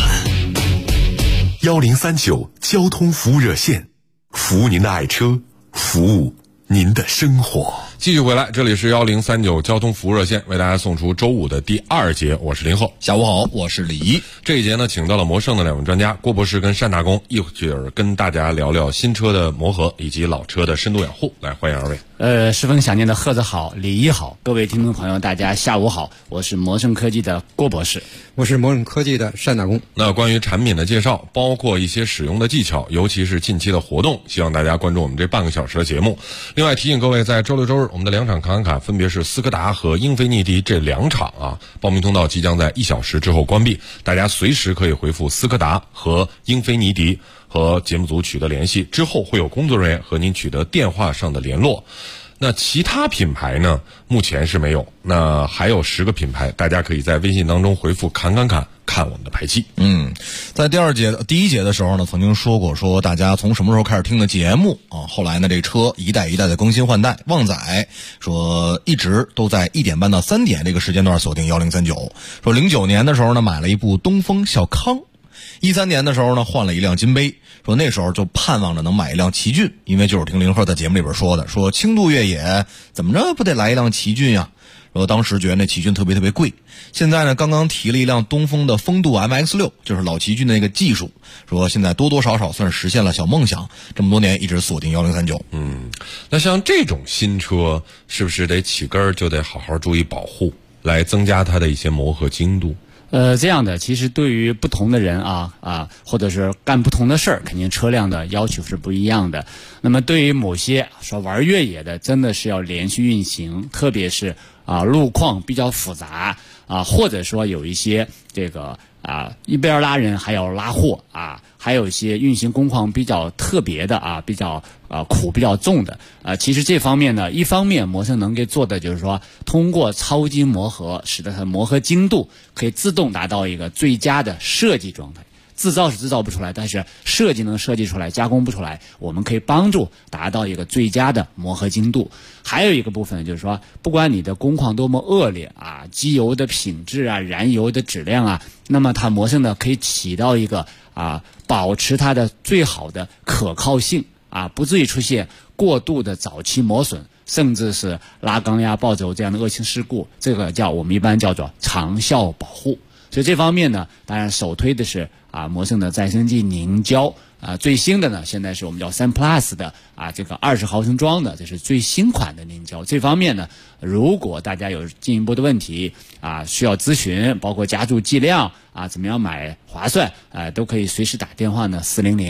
1039交通服务热线，服务您的爱车，服务您的生活。 继续回来，这里是1039交通服务热线，为大家送出周五的第2节，我是林厚。 下午好，我是李怡。 这一节呢，请到了摩胜的2位专家郭博士跟单大工，一会儿跟大家聊聊新车的磨合以及老车的深度养护。来，欢迎2位。 十分想念的贺子好，李怡好，各位听众朋友，大家下午好，我是摩胜科技的郭博士， 我是摩胜科技的单大工。 那关于产品的介绍，包括一些使用的技巧，尤其是近期的活动，希望大家关注我们这半个小时的节目。另外提醒各位，在周六周日我们的2场卡卡分别是斯柯达和英菲尼迪这2场啊，报名通道即将在1小时之后关闭，大家随时可以回复斯柯达和英菲尼迪和节目组取得联系，之后会有工作人员和您取得电话上的联络。那其他品牌呢，目前是没有，那还有10个品牌，大家可以在微信当中回复看我们的排期。 在第一节的时候呢，曾经说过说大家从什么时候开始听的节目啊？后来呢，这车一代一代的更新换代，旺仔说一直都在1点半到3点这个时间段锁定1039。说09年的时候呢，买了一部东风小康。13年的时候呢，换了一辆金杯，说那时候就盼望着能买一辆奇骏，因为就是听林鹤在节目里边说的，说轻度越野怎么着不得来一辆奇骏呀？说当时觉得那奇骏特别贵。现在呢，刚刚提了一辆东风的风度 MX-6， 就是老奇骏的那个技术，说现在多多少少算是实现了小梦想，这么多年一直锁定1039。 那像这种新车是不是得起根儿就得好好注意保护，来增加它的一些磨合精度？ 这样的，其实对于不同的人或者是干不同的事儿，肯定车辆的要求是不一样的。那么对于某些说玩越野的，真的是要连续运行，特别是路况比较复杂或者说有一些这个一边拉人还要拉货还有一些运行工况比较特别的比较苦比较重的其实这方面呢，一方面摩胜能给做的就是说，通过超精磨合，使得它磨合精度可以自动达到一个最佳的设计状态。制造是制造不出来，但是设计能设计出来，加工不出来，我们可以帮助达到一个最佳的磨合精度。还有一个部分就是说，不管你的工况多么恶劣机油的品质燃油的质量那么它摩胜呢可以起到一个保持它的最好的可靠性不至于出现过度的早期磨损，甚至是拉缸爆轴这样的恶性事故，这个我们一般叫做长效保护。所以这方面呢，当然首推的是摩胜的再生剂凝胶最新的呢，现在是我们叫3 Plus 的这个20毫升装的，这是最新款的凝胶。这方面呢，如果大家有进一步的问题需要咨询，包括加注剂量怎么样买划算都可以随时打电话呢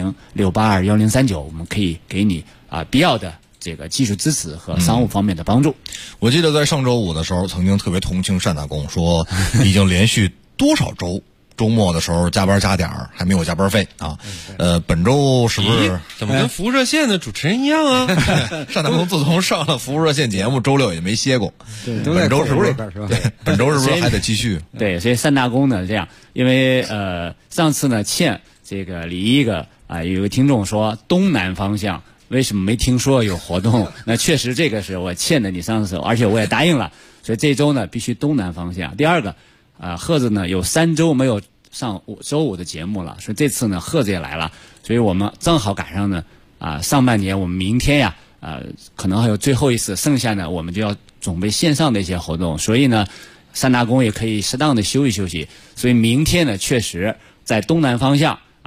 400-682-1039，我们可以给你必要的这个技术支持和商务方面的帮助。 我记得在上周五的时候，曾经特别同情单大工，说已经连续多少周末的时候加班加点儿，还没有加班费本周是不是怎么跟服务热线的主持人一样啊？ 单大工自从上了服务热线节目，周六也没歇过。本周是不是？本周是不是还得继续？ 对，所以单大工呢这样，因为上次呢欠这个李一个有一个听众说东南方向为什么没听说有活动？那确实这个是我欠的你上次，而且我也答应了，所以这周呢必须东南方向。第二个贺子呢有3周没有上周五的节目了，所以这次呢贺子也来了，所以我们正好赶上呢上半年我们明天可能还有最后一次，剩下呢我们就要准备线上的一些活动，所以呢单大工也可以适当的休息休息。所以明天呢确实在东南方向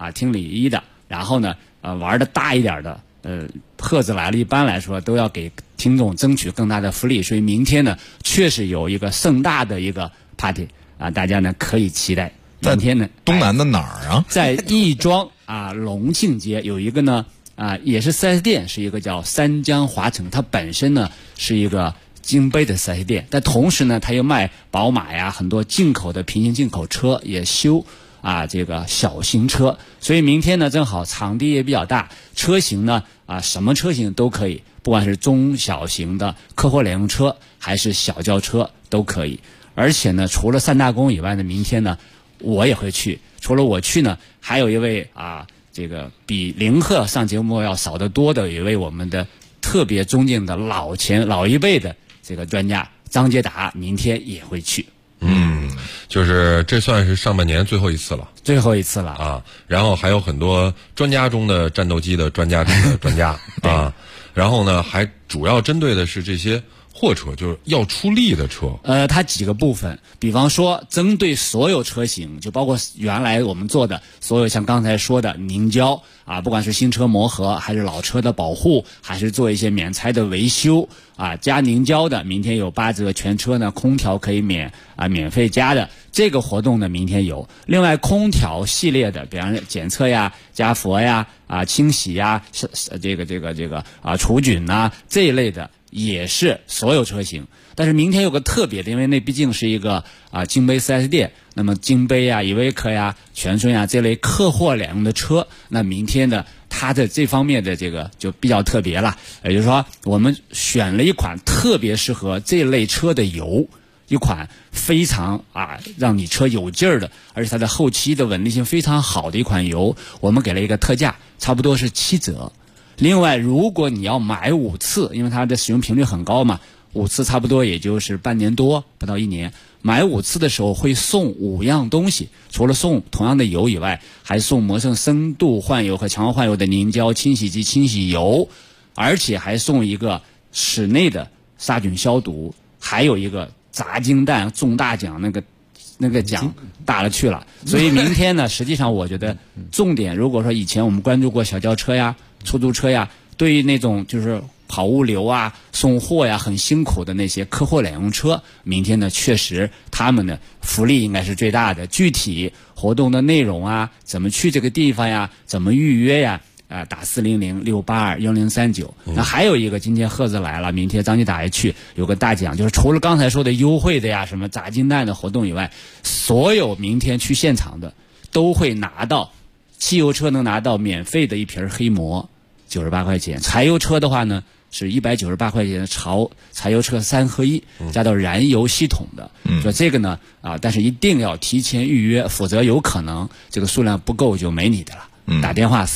听礼仪的，然后呢玩的大一点的贺子来了，一般来说都要给听众争取更大的福利，所以明天呢确实有一个盛大的一个 party 大家呢可以期待。明天呢东南的哪儿啊？ 在亦庄隆庆街有一个呢也是 4S 店，是一个叫三江华城，它本身呢是一个京杯的 4S 店，但同时呢它又卖宝马呀，很多进口的平行进口车，也修这个小型车，所以明天呢正好场地也比较大，车型呢什么车型都可以，不管是中小型的客货两用车还是小轿车都可以。而且呢除了3大公以外呢，明天呢我也会去，除了我去呢还有一位这个比林鹤上节目要少得多的一位我们的特别尊敬的老一辈的这个专家张杰达，明天也会去。 就是这算是上半年最后一次了然后还有很多专家中的战斗机的专家中的专家然后呢还主要针对的是这些货车，就是要出力的车。 它几个部分，比方说针对所有车型，就包括原来我们做的所有像刚才说的凝胶不管是新车磨合还是老车的保护，还是做一些免拆的维修加凝胶的，明天有8折，全车呢空调可以免费加的，这个活动呢明天有。另外空调系列的，比方说检测呀、加氟呀、清洗呀、这个除菌这一类的，也是所有车型。但是明天有个特别的，因为那毕竟是一个京杯 4S 店，那么京杯依维柯全顺这类客货两用的车，那明天呢它的这方面的这个就比较特别了，也就是说我们选了一款特别适合这类车的油，一款非常让你车有劲儿的，而且它的后期的稳定性非常好的一款油，我们给了一个特价，差不多是7折。另外如果你要买5次，因为它的使用频率很高嘛，5次差不多也就是半年多不到1年，买5次的时候会送5样东西，除了送同样的油以外，还送魔胜深度换油和强化换油的凝胶、清洗剂、清洗油，而且还送一个室内的杀菌消毒，还有一个砸金蛋中大奖，那个奖大了去了。所以明天呢实际上我觉得重点，如果说以前我们关注过小轿车呀、出租车呀，对于那种就是跑物流送货很辛苦的那些客货两用车，明天呢确实他们的福利应该是最大的。具体活动的内容怎么去这个地方怎么预约打400-682-1039。那还有一个，今天贺子来了，明天张吉打也去，有个大奖，就是除了刚才说的优惠的什么砸金蛋的活动以外，所有明天去现场的都会拿到，汽油车能拿到免费的一瓶黑膜98块钱，柴油车的话呢是198块钱的柴油车3合1加到燃油系统的。说这个呢但是一定要提前预约，否则有可能这个数量不够就没你的了。打电话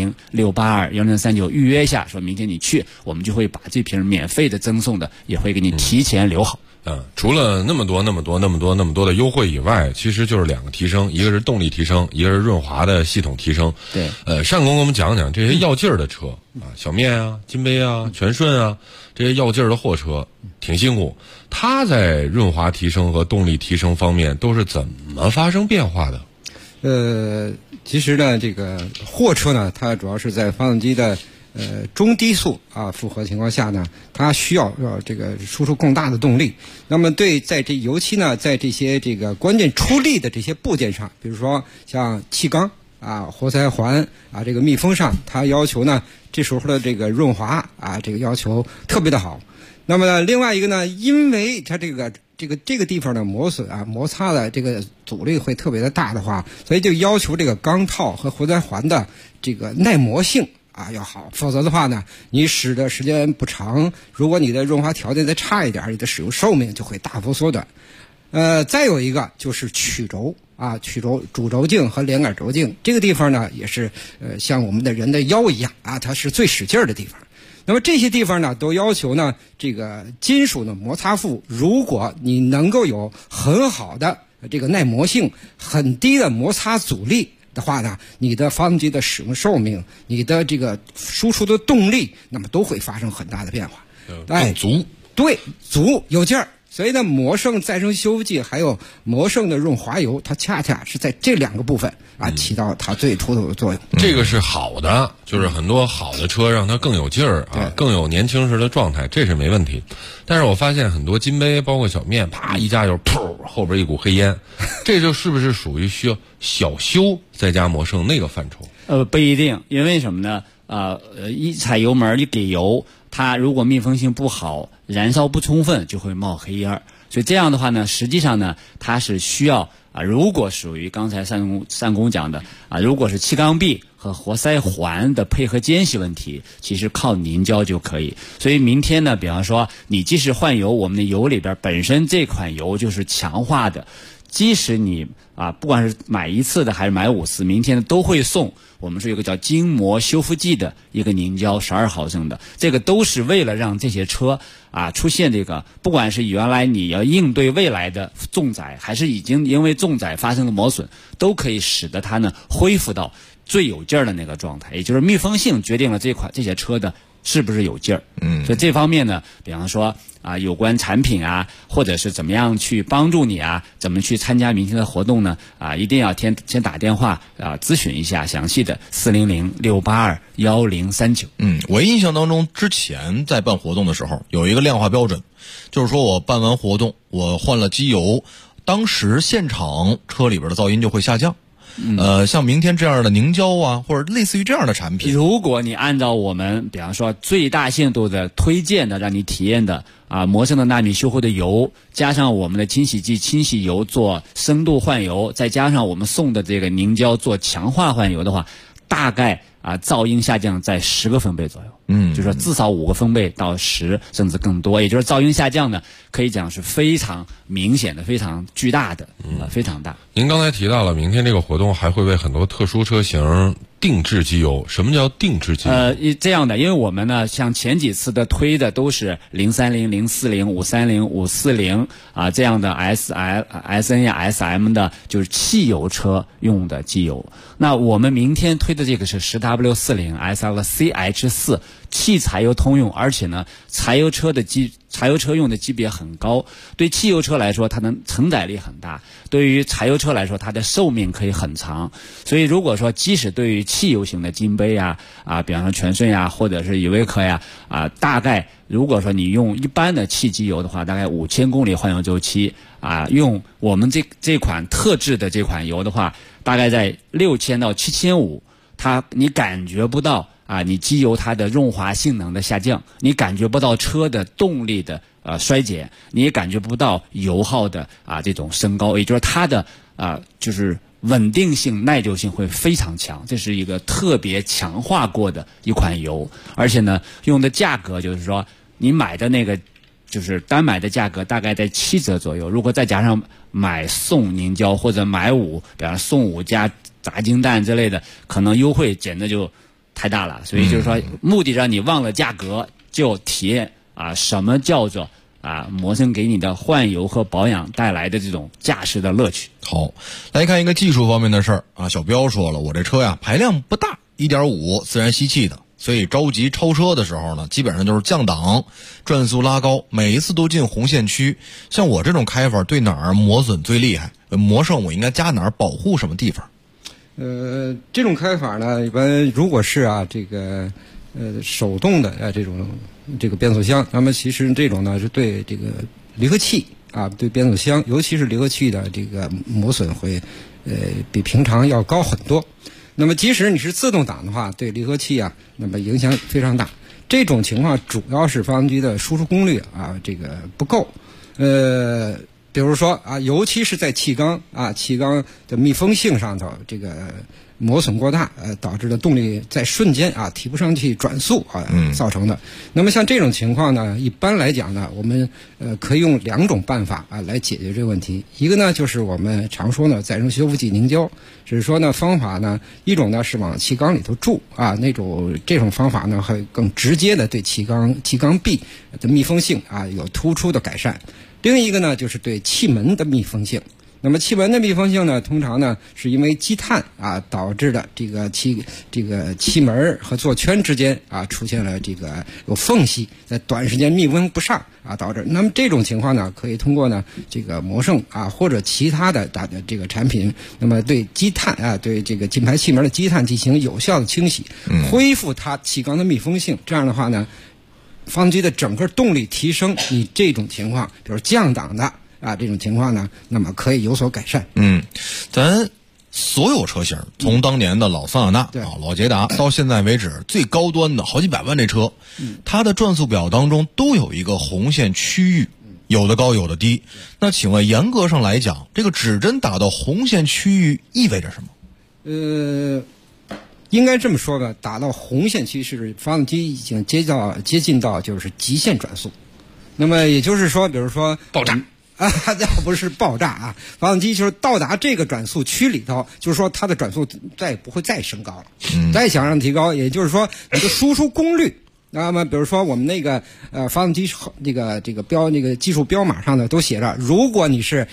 400-682-1039预约一下，说明天你去，我们就会把这瓶免费的赠送的也会给你提前留好。 除了那么多的优惠以外，其实就是2个提升，一个是动力提升，一个是润滑的系统提升。 对， 单工给我们讲讲这些要劲儿的车小面金杯全顺这些要劲儿的货车挺辛苦，它在润滑提升和动力提升方面都是怎么发生变化的？ 其实呢，这个货车呢，它主要是在发动机的中低速负荷情况下呢，它需要这个输出更大的动力。那么尤其呢，在这些这个关键出力的这些部件上，比如说像气缸活塞环这个密封上，它要求呢这时候的这个润滑这个要求特别的好。那么呢，另外一个呢，因为它这个地方的磨损摩擦的这个阻力会特别的大的话，所以就要求这个钢套和活塞环的这个耐磨性要好，否则的话呢，你使的时间不长，如果你的润滑条件再差一点，你的使用寿命就会大幅缩短。再有一个就是曲轴主轴径和连杆轴径，这个地方呢也是像我们的人的腰一样它是最使劲儿的地方。那么这些地方呢都要求呢这个金属的摩擦副，如果你能够有很好的这个耐磨性，很低的摩擦阻力的话呢，你的发动机的使用寿命，你的这个输出的动力，那么都会发生很大的变化。 足， 对，足有劲儿所以呢，磨剩再生修复剂还有磨剩的润滑油，它恰恰是在这2个部分起到它最突出的作用。 这个是好的，就是很多好的车让它更有劲儿更有年轻时的状态，这是没问题。但是我发现很多金杯包括小面，啪一加油，噗，后边一股黑烟，这就是不是属于需要小修再加磨剩那个范畴？ 不一定，因为什么呢？一踩油门一给油，它如果密封性不好，燃烧不充分，就会冒黑烟。所以这样的话呢，实际上呢，它是需要如果属于刚才单工讲的如果是气缸壁和活塞环的配合间隙问题，其实靠凝胶就可以。所以明天呢，比方说你即使换油，我们的油里边本身这款油就是强化的，即使你不管是买1次的还是买5次，明天都会送我们是有个叫筋膜修复剂的一个凝胶，12毫升的，这个都是为了让这些车出现这个，不管是原来你要应对未来的重载，还是已经因为重载发生了磨损，都可以使得它呢恢复到最有劲儿的那个状态，也就是密封性决定了这些车的是不是有劲儿。所以这方面呢，比方说有关产品或者是怎么样去帮助你怎么去参加明天的活动呢？一定要先打电话咨询一下详细的400-682-1039。 我印象当中之前在办活动的时候有一个量化标准，就是说我办完活动，我换了机油，当时现场车里边的噪音就会下降。像明天这样的凝胶或者类似于这样的产品， 如果你按照我们比方说最大限度的推荐的让你体验的磨剩的纳米修复的油，加上我们的清洗剂清洗油做深度换油，再加上我们送的这个凝胶做强化换油的话，大概噪音下降在10个分贝左右。就是说至少5个分贝到10甚至更多，也就是噪音下降呢，可以讲是非常明显的、非常巨大的，非常大。 您刚才提到了，明天这个活动还会为很多特殊车型定制机油。什么叫定制机油？ 这样的，因为我们呢，像前几次的推的都是030、040、530、540这样的 SN、SM 的，就是汽油车用的机油。那我们明天推的这个是10W40 SLCH4。汽柴油通用，而且呢，柴油车用的级别很高，对汽油车来说它的承载力很大，对于柴油车来说它的寿命可以很长。所以如果说即使对于汽油型的金杯比方说全顺或者是依维柯大概如果说你用一般的汽机油的话，大概5000公里换油周期用我们这款特制的这款油的话，大概在6000到7500，你感觉不到你机油它的润滑性能的下降，你感觉不到车的动力的衰减，你也感觉不到油耗的这种升高，也就是它的就是稳定性、耐久性会非常强，这是一个特别强化过的一款油。而且呢，用的价格就是说你买的那个就是单买的价格大概在7折左右，如果再加上买送凝胶或者买5，比方送5加砸金蛋之类的，可能优惠简直就太大了。所以就是说目的让你忘了价格，就体验什么叫做磨剩给你的换油和保养带来的这种驾驶的乐趣。 好，来看一个技术方面的事儿小彪说了，我这车排量不大，1.5自然吸气的，所以着急超车的时候呢，基本上就是降档，转速拉高，每一次都进红线区。像我这种开法，对哪儿磨损最厉害？磨剩我应该加哪儿？保护什么地方？ 这种开法呢，一般如果是这个手动的这个变速箱，那么其实这种呢是对这个离合器对变速箱，尤其是离合器的这个磨损会比平常要高很多。那么即使你是自动挡的话，对离合器那么影响非常大。这种情况主要是发动机的输出功率这个不够。比如说尤其是在气缸气缸的密封性上头，这个磨损过大，导致的动力在瞬间提不上去转速造成的。那么像这种情况呢，一般来讲呢，我们可以用2种办法来解决这个问题。一个呢就是我们常说呢再生修复剂凝胶，只是说呢方法呢，一种呢是往气缸里头注这种方法呢会更直接的对气缸壁的密封性有突出的改善。另一个呢就是对气门的密封性， 那么气门的密封性呢，通常呢是因为积碳啊导致的这个气门和座圈之间啊出现了这个有缝隙，在短时间密封不上啊导致。那么这种情况呢，可以通过呢这个魔圣啊或者其他的这个产品，那么对积碳啊对这个进排气门的积碳进行有效的清洗，恢复它气缸的密封性。这样的话呢，发动机的整个动力提升，你这种情况，比如降档的啊这种情况呢，那么可以有所改善。 咱所有车型，从当年的老桑塔纳啊、老捷达到现在为止最高端的好几百万这车，它的转速表当中都有一个红线区域，有的高有的低。那请问严格上来讲，这个指针打到红线区域意味着什么？ 应该这么说吧，打到红线区是发动机已经接近到就是极限转速。那么也就是说，比如说爆炸啊，要不是爆炸啊，发动机就是到达这个转速区里头，就是说它的转速再不会再升高了。再想让提高，也就是说你的输出功率。那么比如说我们那个发动机这个技术标码上呢都写着，如果你是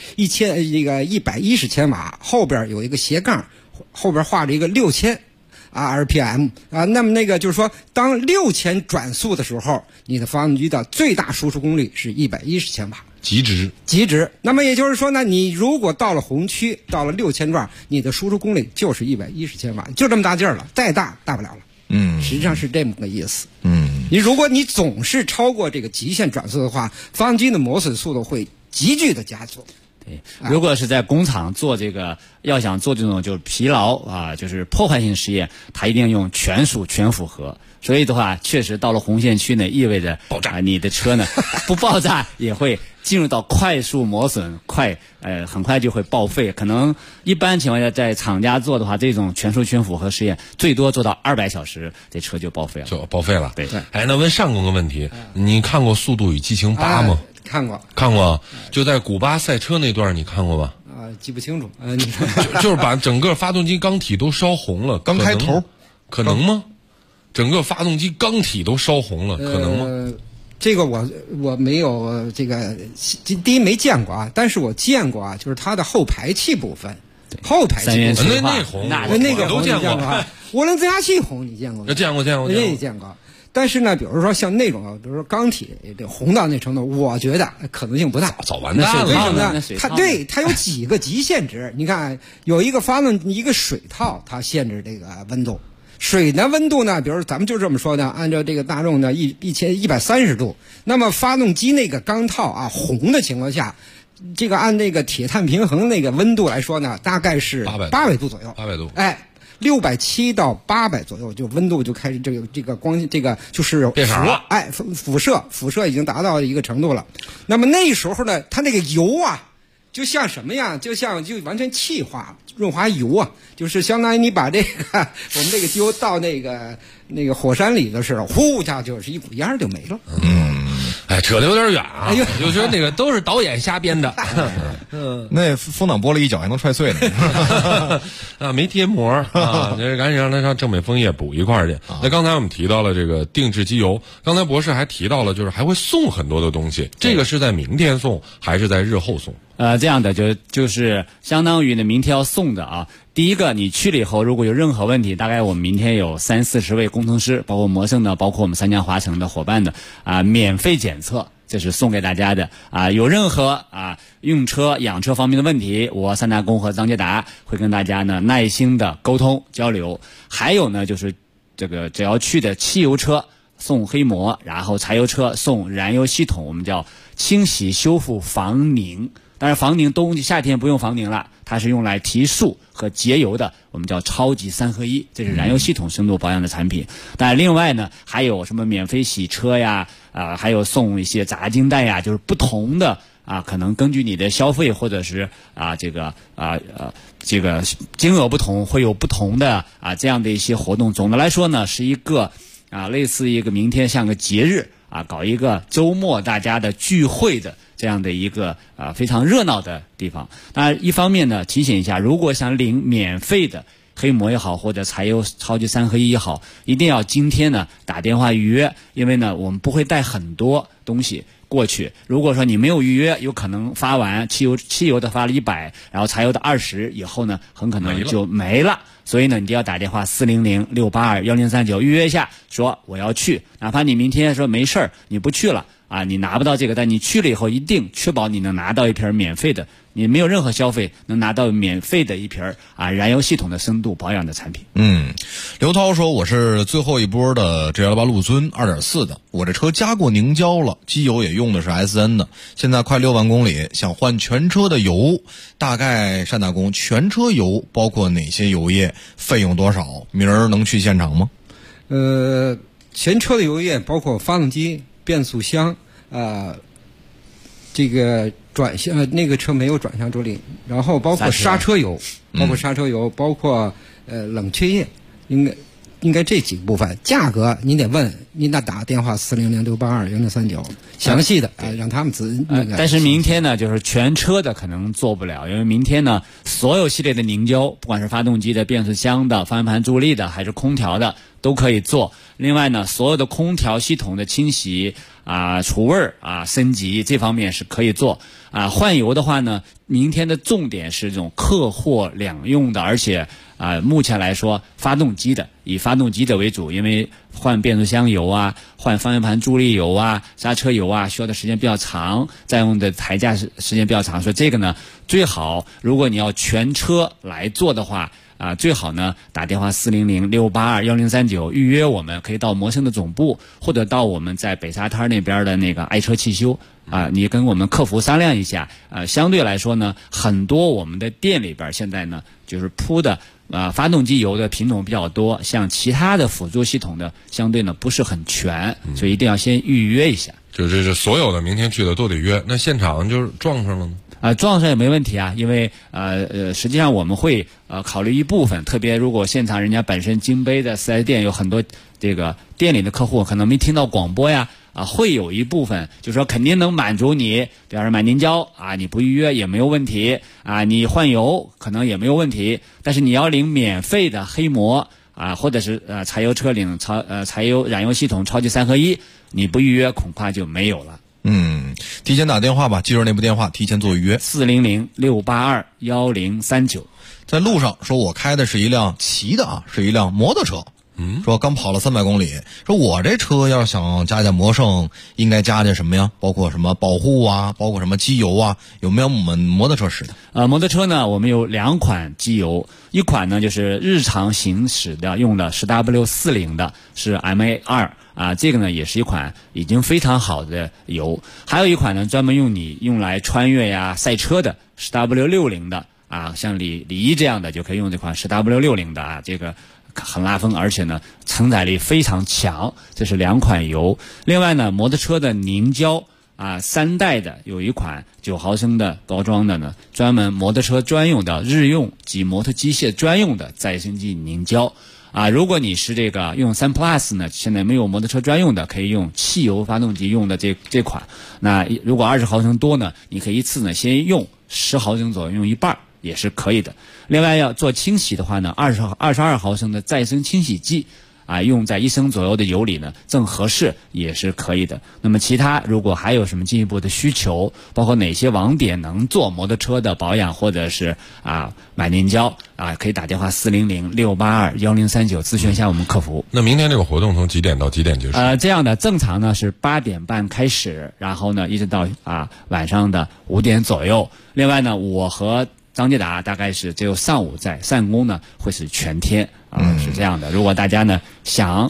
110千瓦，后边有一个斜杠，后边画着一个6000RPM 啊，那么那个就是说，当6000转速的时候，你的发动机的最大输出功率是110千瓦，极值。那么也就是说呢，你如果到了红区，到了6000转，你的输出功率就是110千瓦，就这么大劲儿了，再大不了了。实际上是这么个意思。如果你总是超过这个极限转速的话，发动机的磨损速度会急剧的加速。 如果是在工厂做这个，要想做这种就是疲劳啊，就是破坏性实验，它一定要用全属全负荷。所以的话，确实到了红线区呢，意味着爆炸，你的车呢不爆炸也会进入到快速磨损，很快就会报废。可能一般情况下，在厂家做的话，这种全属全负荷实验最多做到200小时，这车就报废了。对。 那问上公个问题，你看过《速度与激情8》吗？ 看过， 就在古巴赛车那段，你看过吧？ 记不清楚。 就是把整个发动机缸体都烧红了， 刚开头， 可能吗？整个发动机缸体都烧红了，可能吗？ 这个我没有这个，第一没见过啊，但是我见过啊，就是它的后排气部分，那红，那个都见过啊。涡轮增压器红，你见过吗？ 见过， 也见过。但是呢，比如说像那种，比如说钢体这红到那程度，我觉得可能性不大， 早完蛋了。 为什么呢？它有几个极限值。你看，有一个一个水套，它限制这个温度。水的温度呢，比如咱们就这么说的，按照这个大众的130度，那么发动机那个钢套啊红的情况下，这个按那个铁碳平衡那个温度来说呢，大概是800度左右。 800度。 670到800左右，就温度就开始这个光这个就是变色了。 辐射已经达到一个程度了。那么那时候呢，它那个油啊，就像什么呀？就完全气化润滑油啊，就是相当于你把这个我们这个油到那个火山里的时候，呼一下就是一股烟就没了。 扯得有点远啊！就说那个都是导演瞎编的。 那风挡玻璃一脚还能踹碎呢。 没贴膜啊，赶紧让他上正美枫叶补一块去。那刚才我们提到了这个定制机油，刚才博士还提到了，就是还会送很多的东西。这个是在明天送还是在日后送？ 这样的就是相当于呢，明天要送的啊。第一个，你去了以后，如果有任何问题，大概我们明天有30-40位工程师，包括魔圣的，包括我们三江华城的伙伴的免费检测，这是送给大家的有任何用车养车方面的问题，我三大公和张捷达会跟大家呢耐心的沟通交流。还有呢，就是这个只要去的汽油车送黑膜，然后柴油车送燃油系统，我们叫清洗修复防凝。当然防凝夏天不用防凝了，它是用来提速和节油的，我们叫超级3合1，这是燃油系统深度保养的产品。当然另外呢，还有什么免费洗车呀，还有送一些杂金带呀，就是不同的可能根据你的消费或者是这个金额不同，会有不同的这样的一些活动。总的来说呢，是一个类似一个明天像个节日搞一个周末大家的聚会的这样的一个非常热闹的地方。当然一方面呢，提醒一下，如果想领免费的黑膜也好，或者柴油超级3合1也好，一定要今天呢打电话预约，因为呢我们不会带很多东西过去。如果说你没有预约，有可能发完汽油的发了100，然后柴油的20，以后呢很可能就没了。所以呢，你就要打电话400-682-1039预约一下，说我要去，哪怕你明天说没事儿，你不去了啊，你拿不到这个，但你去了以后，一定确保你能拿到一瓶免费的，你没有任何消费，能拿到免费的一瓶燃油系统的深度保养的产品。 刘涛说我是最后一波的 G18陆尊 2.4 的，我这车加过凝胶了，机油也用的是 SN 的，现在快6万公里，想换全车的油，大概单大工全车油包括哪些油液，费用多少？明儿能去现场吗？ 全车的油液包括发动机、变速箱这个转向那个车没有转向助力，然后包括刹车油，包括冷却液，应该这几个部分。价格您得问，您得打电话400-682-1039，详细的让他们但是明天呢，就是全车的可能做不了，因为明天呢，所有系列的凝胶，不管是发动机的、变速箱的、方向盘助力的，还是空调的，都可以做。另外呢，所有的空调系统的清洗除味升级这方面是可以做。换油的话呢，明天的重点是这种客货两用的，而且目前来说，以发动机的为主，因为换变速箱油换方向盘助力油刹车油需要的时间比较长，再用的台架时间比较长，所以这个呢，最好如果你要全车来做的话。最好呢打电话400-682-1039预约，我们可以到摩生的总部，或者到我们在北沙滩那边的那个爱车汽修你跟我们客服商量一下。相对来说呢，很多我们的店里边现在呢就是铺的发动机油的品种比较多，像其他的辅助系统的相对呢不是很全，所以一定要先预约一下。 就是所有的明天去的都得约，那现场就是撞上了呢？ 撞上也没问题因为实际上我们会考虑一部分，特别如果现场人家本身金杯的 4S 店有很多这个店里的客户可能没听到广播会有一部分就是说肯定能满足你，比方说买凝胶你不预约也没有问题你换油可能也没有问题，但是你要领免费的黑膜或者是柴油车领柴油燃油系统超级3合1，你不预约恐怕就没有了。 提前打电话吧，记住那部电话，提前做预约。 400-682-1039。 在路上说，我开的是一辆骑的是一辆摩托车。说刚跑了300公里，说我这车要想加魔圣，应该加什么呀？包括什么保护包括什么机油有没有我们摩托车使的？ 摩托车呢，我们有2款机油，一款呢就是日常行驶的用的 10W40 的，是 MA2。这个呢也是一款已经非常好的油，还有一款呢专门用来穿越赛车的 10W60 的像李一这样的就可以用这款 10W60 的这个很拉风，而且呢承载力非常强。这是2款油。另外呢，摩托车的凝胶3代的有一款9毫升的包装的呢，专门摩托车专用的日用及摩托机械专用的再生剂凝胶。如果你是这个用3 Plus 呢，现在没有摩托车专用的，可以用汽油发动机用的这款。那如果20毫升多呢，你可以一次呢先用10毫升左右，用一半也是可以的。另外要做清洗的话呢，22毫升的再生清洗剂用在1升左右的油里呢正合适，也是可以的。那么其他如果还有什么进一步的需求，包括哪些网点能做摩托车的保养，或者是买凝胶可以打电话400-682-1039咨询一下我们客服。 那明天这个活动从几点到几点结束？ 这样的正常呢是8点半开始，然后呢一直到晚上的5点左右。另外呢，我和张捷达大概是只有上午在，散工呢会是全天是这样的。如果大家呢想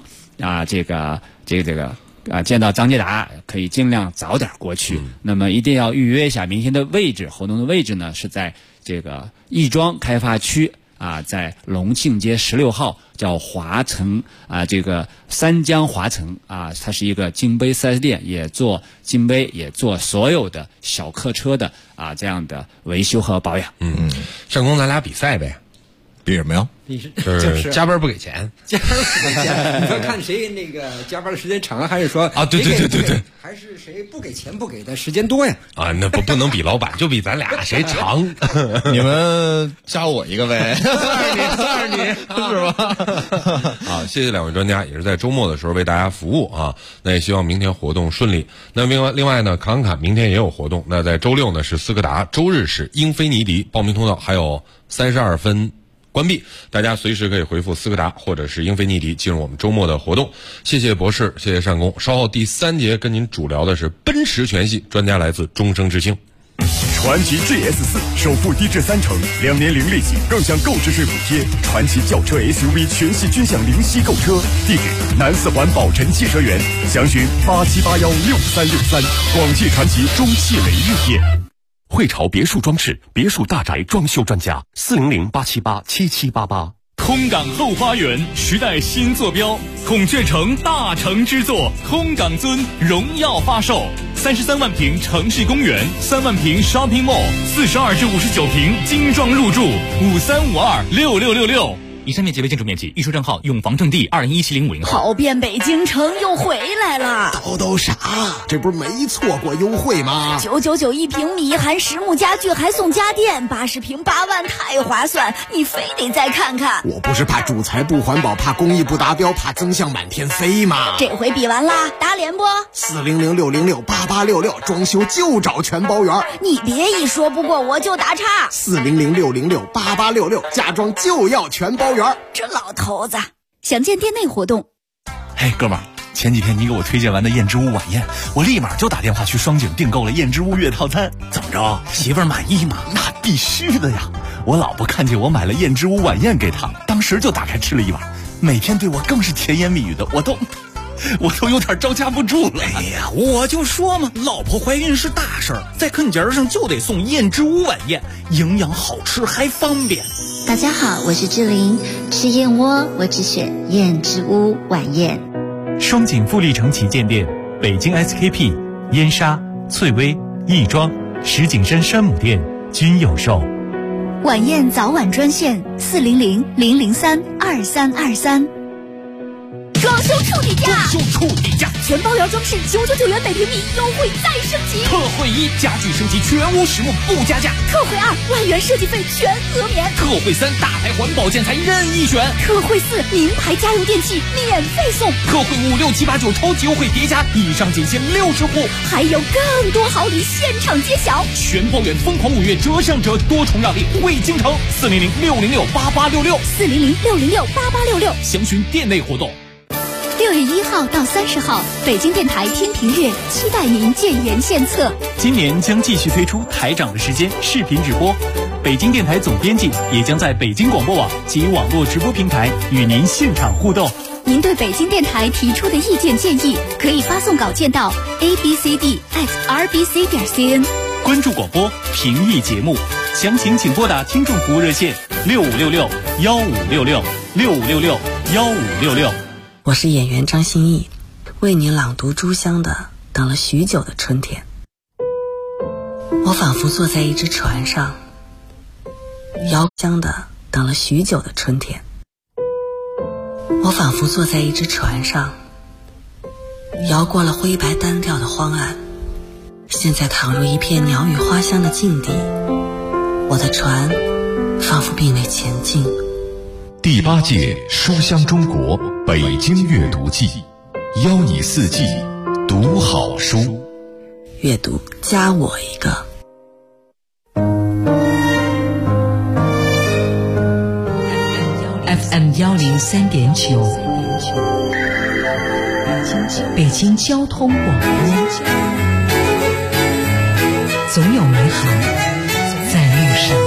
见到张捷达，可以尽量早点过去。那么一定要预约一下明天的位置，活动的位置呢是在这个亦庄开发区在隆庆街16号，叫华城这个三江华城它是一个金杯 4S 店，也做金杯，也做所有的小客车的这样的维修和保养。 上工咱俩比赛呗。 比什么呀？ 就是加班不给钱。 加班不给钱，你说看谁那个加班的时间长，还是说啊？对， 还是谁不给钱不给的时间多呀？ 啊，那不能比老板，就比咱俩谁长。 你们加我一个呗， 算是你是吧？啊，谢谢两位专家，也是在周末的时候为大家服务啊。那也希望明天活动顺利。那另外呢，侃侃明天也有活动。那在周六呢是斯柯达，周日是英菲尼迪，报名通道还有32分关闭，大家随时可以回复斯柯达或者是英菲尼迪进入我们周末的活动。谢谢博士，谢谢单工。稍后第3节跟您主聊的是奔驰全系，专家来自终生之星。 传祺 GS4 首付低至30%，2年零利息，更享购置税补贴。传祺轿车 SUV 全系均享零息购车，地址南四环宝辰汽车园，详询87816363。广汽传祺中汽雷日店。 汇潮别墅装饰，别墅大宅装修专家，400-878-7788。 空港后花园时代新坐标，孔雀城大成之作，空港尊荣耀发售，33万平城市公园，3万平 shopping mall，42至59平精装入住，53526666。以上面积为建筑面积，预售证号永房证地2017050号。 跑遍北京城又回来了， 都啥？这不是没错过优惠吗 ？999一平米，含实木家具还送家电，80平8万，太划算！你非得再看看。 我不是怕主材不环保，怕工艺不达标，怕增项满天飞吗？ 这回比完啦，打脸不 ？400-606-8866，装修就找全包圆。 你别一说不过我就打岔。 400-606-8866，家装就要全包圆。 这老头子，详见店内活动。 嘿，哥们儿，前几天你给我推荐完的燕之屋晚宴，我立马就打电话去双井订购了燕之屋月套餐。怎么着，媳妇儿满意吗？那必须的呀！我老婆看见我买了燕之屋晚宴给她，当时就打开吃了一碗，每天对我更是甜言蜜语的，我都有点招架不住了。 哎呀，我就说嘛，老婆怀孕是大事儿，在坑节上就得送燕之屋晚宴，营养好吃还方便。 大家好，我是志玲，吃燕窝我只选燕之屋晚宴。 双井富力城旗舰店、北京 SKP、燕莎、翠微、亦庄、石景山山姆店均有售。 晚宴早晚专线400-003-2323。装修处理价，全包圆装饰999元每平米，优惠再升级。 特惠1，家具升级全屋实木不加价。 特惠2，万元设计费全额免。 特惠3，大牌环保建材任意选。 特惠4，名牌家用电器免费送。 特惠5、6、7、8、9超级优惠叠加，以上仅限60户， 还有更多好礼现场揭晓。 全包圆疯狂5月折上折，多重让利惠京城。400-606-8866， 400-606-8866， 详询店内活动。 6月1号到30号，北京电台天平月，期待您建言献策。 今年将继续推出台长的时间视频直播，北京电台总编辑也将在北京广播网及网络直播平台与您现场互动。 您对北京电台提出的意见建议，可以发送稿件到 abcd@rbc.cn。 关注广播，评议节目，详情请拨打听众服务热线6566-1566-6566-1566。 我是演员张歆艺，为你朗读朱湘的《等了许久的春天》。我仿佛坐在一只船上，遥香的等了许久的春天。我仿佛坐在一只船上，摇过了灰白单调的荒岸，现在躺入一片鸟语花香的境地。我的船仿佛并未前进。 第8届书香中国北京阅读季，邀你4季读好书， 阅读加我一个。 FM 103.9，北京交通广播，总有美好在路上。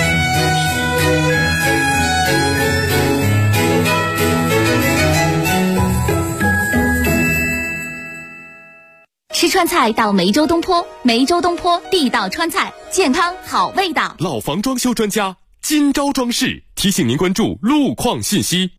吃川菜到梅州东坡，梅州东坡地道川菜，健康好味道。 老房装修专家金招装饰提醒您关注路况信息。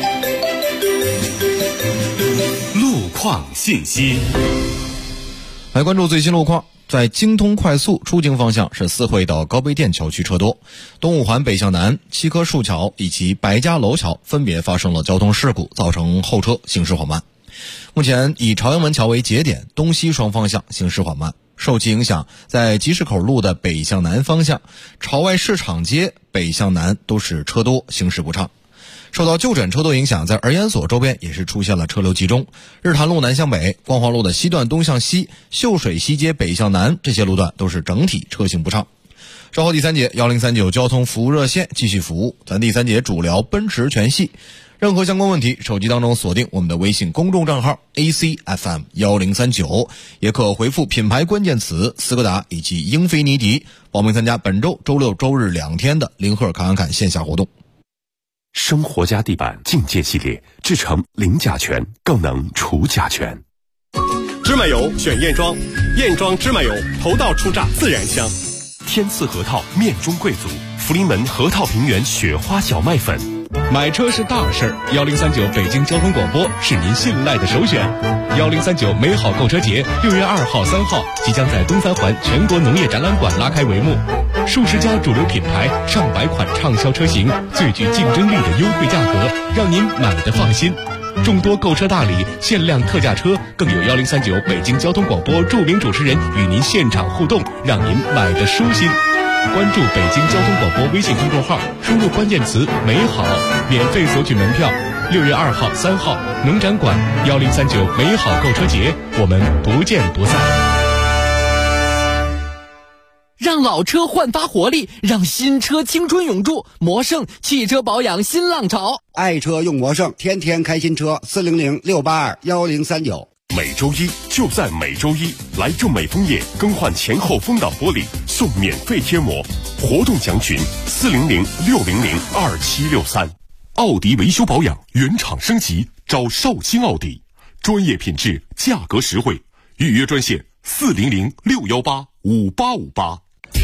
路况信息。 来关注最新路况。在京通快速出京方向是四惠到高碑店桥区车多，东五环北向南七棵树桥以及白家楼桥分别发生了交通事故，造成后车行驶缓慢。目前以朝阳门桥为节点，东西双方向行驶缓慢。受其影响，在集市口路的北向南方向、朝外市场街北向南都是车多，行驶不畅。受到就诊车多影响，在儿研所周边也是出现了车流集中。日坛路南向北、光华路的西段东向西、秀水西街北向南这些路段都是整体车行不畅。稍后第三节1039交通服务热线继续服务，咱第三节主聊奔驰全系。任何相关问题，手机当中锁定我们的微信公众账号 ACFM1039，也可回复品牌关键词斯柯达以及英菲尼迪，报名参加本周周六周日2天的零赫侃侃侃线下活动。 生活家地板境界系列，制成零甲醛，更能除甲醛。 芝麻油选燕庄，燕庄芝麻油头道出榨自然香。 天赐核桃面中贵族，福临门核桃平原雪花小麦粉。 买车是大事，1039北京交通广播是您信赖的首选。1039美好购车节6月2号、3号即将在东三环全国农业展览馆拉开帷幕，数十家主流品牌、上百款畅销车型，最具竞争力的优惠价格，让您买得放心。众多购车大礼、限量特价车，更有1039北京交通广播著名主持人与您现场互动，让您买得舒心。关注北京交通广播微信公众号，输入关键词美好，免费索取门票。6月2号、3号农展馆1039美好购车节，我们不见不散。 让老车焕发活力，让新车青春永驻。魔胜汽车保养新浪潮， 爱车用魔胜，天天开新车，400-682-1039。 每周一就在每周一，来正美枫叶更换前后风挡玻璃，送免费贴膜。活动详询400-600-2763。奥迪维修保养原厂升级，找绍兴奥迪，专业品质，价格实惠。预约专线400-618-5858。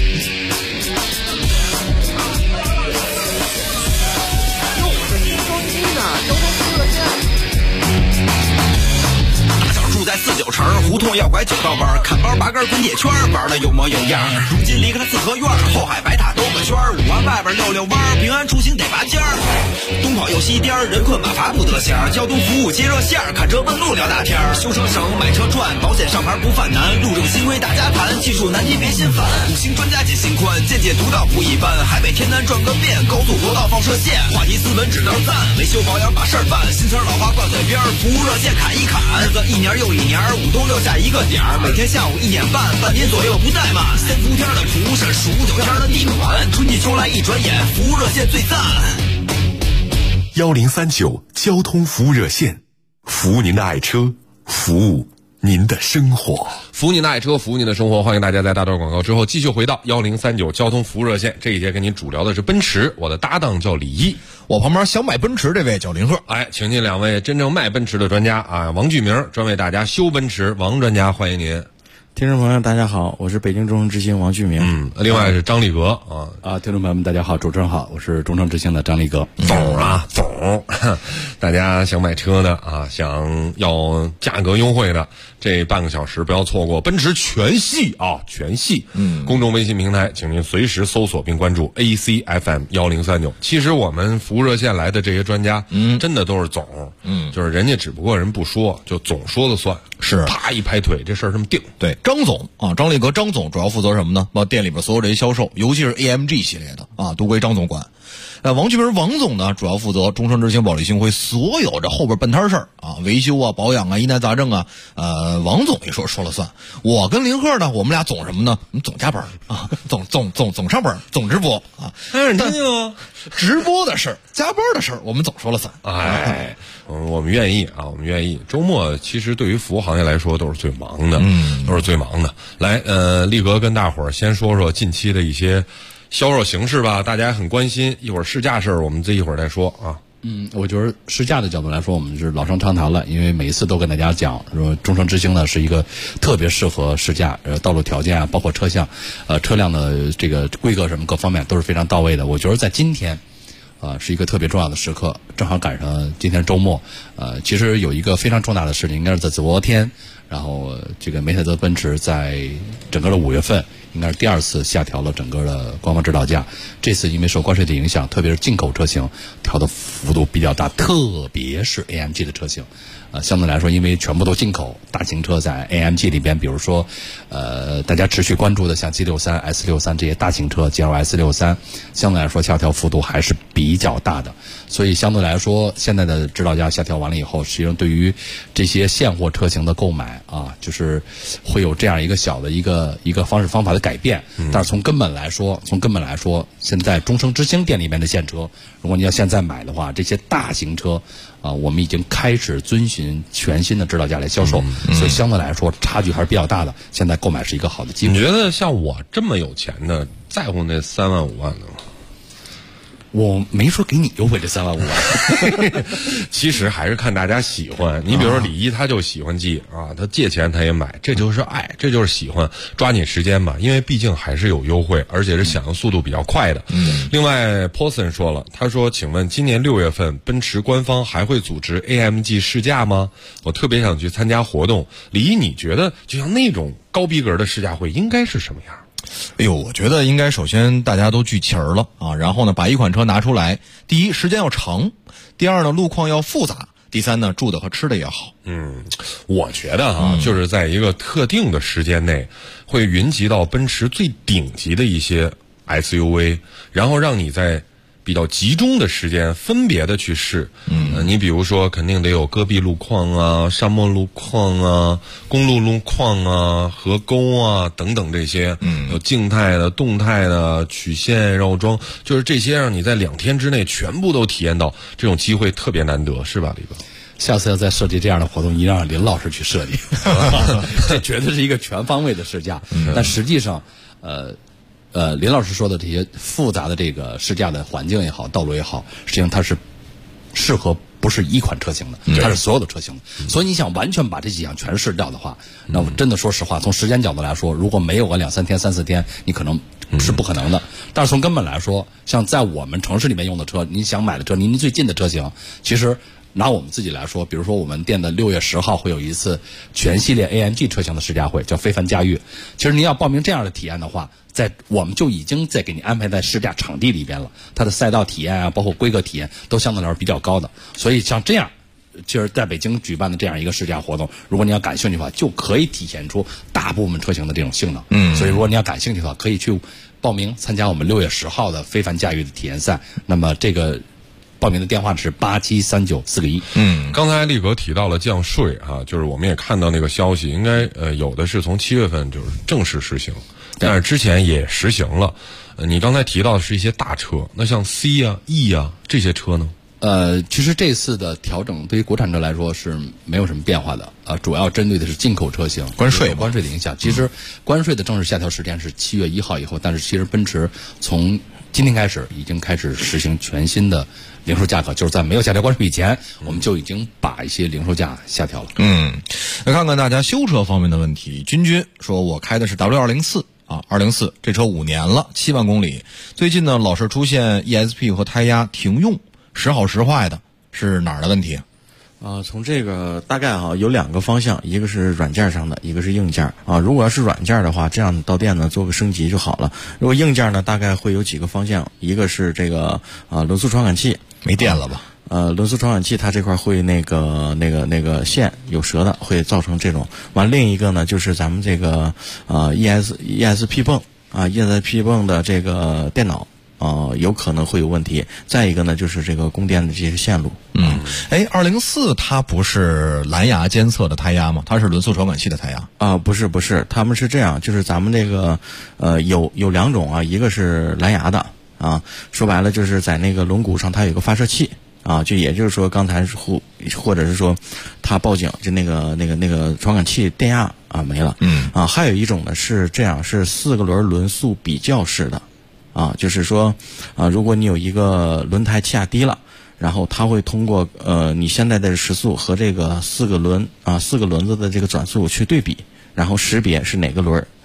在49城胡同要拐9道弯，看包8根滚铁圈，玩的有模有样。如今离开了四合院，后海白塔兜个圈，5环外边溜弯，平安出行得拔尖儿。东跑又西颠，人困马乏不得闲。交通服务接热线，看车问路聊大天。修车省，买车赚，保险上牌不犯难。路政新规大家谈，技术难题别心烦。5星专家解心宽，见解独到不一般。海北天南转个遍，高速国道放射线。话题斯文只道赞，维修保养把事儿办。新词老话挂嘴边，服务热线砍一砍。日子一年又一年，5东6下一个点儿，每天下午1点半，半年左右不怠慢。3伏天的蒲是数9天的地暖，春季秋来一转眼，服务热线最赞。 1039交通服务热线，服务您的爱车，服务您的生活， 服务您的爱车，服务您的生活。欢迎大家在大段广告之后继续回到1039交通服务热线。这一节跟您主聊的是奔驰，我的搭档叫李一， 我旁边想买奔驰这位叫林鹤。 哎，请进2位真正卖奔驰的专家啊，王巨明专为大家修奔驰，王专家欢迎您。 听众朋友大家好，我是北京中诚之星王巨明。 另外是张立革听众朋友们大家好，主持人好，我是中诚之星的张立革。 总，大家想买车的啊，想要价格优惠的，这半个小时不要错过奔驰全系啊，全系。公众微信平台，请您随时搜索并关注 ACFM1039。其实我们服务热线来的这些专家，真的都是总，就是人家只不过人不说，就总说了算， 是啪一拍腿，这事儿这么定。 对，张总啊，张立革张总主要负责什么呢？把店里边所有这些销售，尤其是 AMG 系列的啊，都归张总管。王巨明王总呢，主要负责中诚之星保利星辉所有这后边办摊事儿啊，维修啊、保养啊、疑难杂症啊，王总也说了算。我跟林鹤呢，我们俩总什么呢？我们总加班啊，总上班，总直播啊。 听听啊， 直播的事儿、加班的事儿，我们总说了算。 哎，我们愿意啊，我们愿意。周末其实对于服务行业来说都是最忙的，都是最忙的。来，立革跟大伙儿先说说近期的一些销售形势吧，大家很关心。一会儿试驾事儿，我们一会儿再说啊。 我觉得试驾的角度来说，我们是老生常谈了，因为每一次都跟大家讲，说中诚之星呢是一个特别适合试驾，道路条件啊，包括车辆，车辆的这个规格什么各方面都是非常到位的。我觉得在今天，是一个特别重要的时刻，正好赶上今天周末。其实有一个非常重大的事情，应该是在昨天， 然后这个梅赛德奔驰在整个的5月份应该是第2次下调了整个的官方指导价。这次因为受关税的影响，特别是进口车型调的幅度比较大，特别是 AMG 的车型。相对来说，因为全部都进口，大型车在 AMG 里边，比如说，大家持续关注的像 G63、S63 这些大型车 ，GLS63，相对来说下调幅度还是比较大的。所以相对来说，现在的指导价下调完了以后，实际上对于这些现货车型的购买啊，就是会有这样一个小的一个方法的改变。但是从根本来说，现在中升之星店里面的现车，如果你要现在买的话，这些大型车。我们已经开始遵循全新的指导价来销售，所以相对来说差距还是比较大的。现在购买是一个好的机会。 你觉得像我这么有钱的，在乎那3万5万的吗？ 我没说给你优惠这3万5万， 其实还是看大家喜欢。你比如说李一，他就喜欢 G 啊，他借钱他也买，这就是爱，这就是喜欢。抓紧时间吧，因为毕竟还是有优惠，而且是响应速度比较快的。另外 Paulson 说了，他说请问今年6月份奔驰官方还会组织 AMG 试驾吗？我特别想去参加活动。李一，你觉得就像那种高逼格的试驾会应该是什么样？ 哎呦，我觉得应该首先大家都聚齐儿了啊，然后呢把一款车拿出来，第一时间要长，第二呢路况要复杂，第三呢住的和吃的也好。 我觉得就是在一个特定的时间内，会云集到奔驰最顶级的一些 SUV， 然后让你在比较集中的时间分别的去试。你比如说肯定得有戈壁路况啊、沙漠路况啊、公路路况啊、河沟啊等等这些，有静态的、动态的、曲线绕桩，就是这些让你在2天之内全部都体验到，这种机会特别难得，是吧，李哥？ 下次要再设计这样的活动，一定让林老师去设计，这绝对是一个全方位的试驾。但实际上，林老师说的这些复杂的这个试驾的环境也好，道路也好，实际上它是适合不是一款车型的，它是所有的车型的。所以你想完全把这几样全试掉的话，那我真的说实话，从时间角度来说，如果没有个2、3天、3、4天，你可能是不可能的。但是从根本来说，像在我们城市里面用的车，你想买的车，离您最近的车型，其实拿我们自己来说，比如说我们店的6月10号会有一次全系列 AMG 车型的试驾会，叫非凡驾驭。其实您要报名这样的体验的话，我们就已经在给你安排在试驾场地里边了，它的赛道体验啊，包括规格体验都相对来说比较高的。所以像这样，就是在北京举办的这样一个试驾活动，如果你要感兴趣的话，就可以体现出大部分车型的这种性能。所以如果你要感兴趣的话，可以去报名参加我们6月10号的非凡驾驭的体验赛。那么这个报名的电话是873941。 刚才力哥提到了降税啊，就是我们也看到那个消息，应该有的是从7月份就是正式实行，但是之前也实行了。你刚才提到的是一些大车，那像 C 啊、E 啊这些车呢？ 其实这次的调整对于国产车来说是没有什么变化的，主要针对的是进口车型，关税的影响。其实关税的正式下调时间是7月1号以后，但是其实奔驰从今天开始已经开始实行全新的零售价格，就是在没有下调关税以前，我们就已经把一些零售价下调了。 来看看大家修车方面的问题。君说，我开的是 W204。204这车5年了，7万公里。最近呢，老是出现 ESP 和胎压停用，时好时坏的，是哪儿的问题？ 从这个大概有2个方向，一个是软件上的，一个是硬件啊。如果要是软件的话，这样到店呢做个升级就好了。如果硬件呢，大概会有几个方向，一个是这个轮速传感器没电了吧？ 轮速传感器它这块会那个线有折的，会造成这种。完另一个呢，就是咱们这个ESP 泵ESP 泵的这个电脑有可能会有问题。再一个呢，就是这个供电的这些线路。 204它不是蓝牙监测的胎压吗？它是轮速传感器的胎压不是，他们是这样，就是咱们这个有2种啊，一个是蓝牙的说白了就是在那个轮毂上它有一个发射器就也就是说刚才或者是说它报警就那个传感器电压没了。还有一种呢是这样，是4个轮轮速比较式的就是说如果你有一个轮胎气压低了，然后它会通过你现在的时速和这个4个轮子的这个转速去对比，然后识别是哪个轮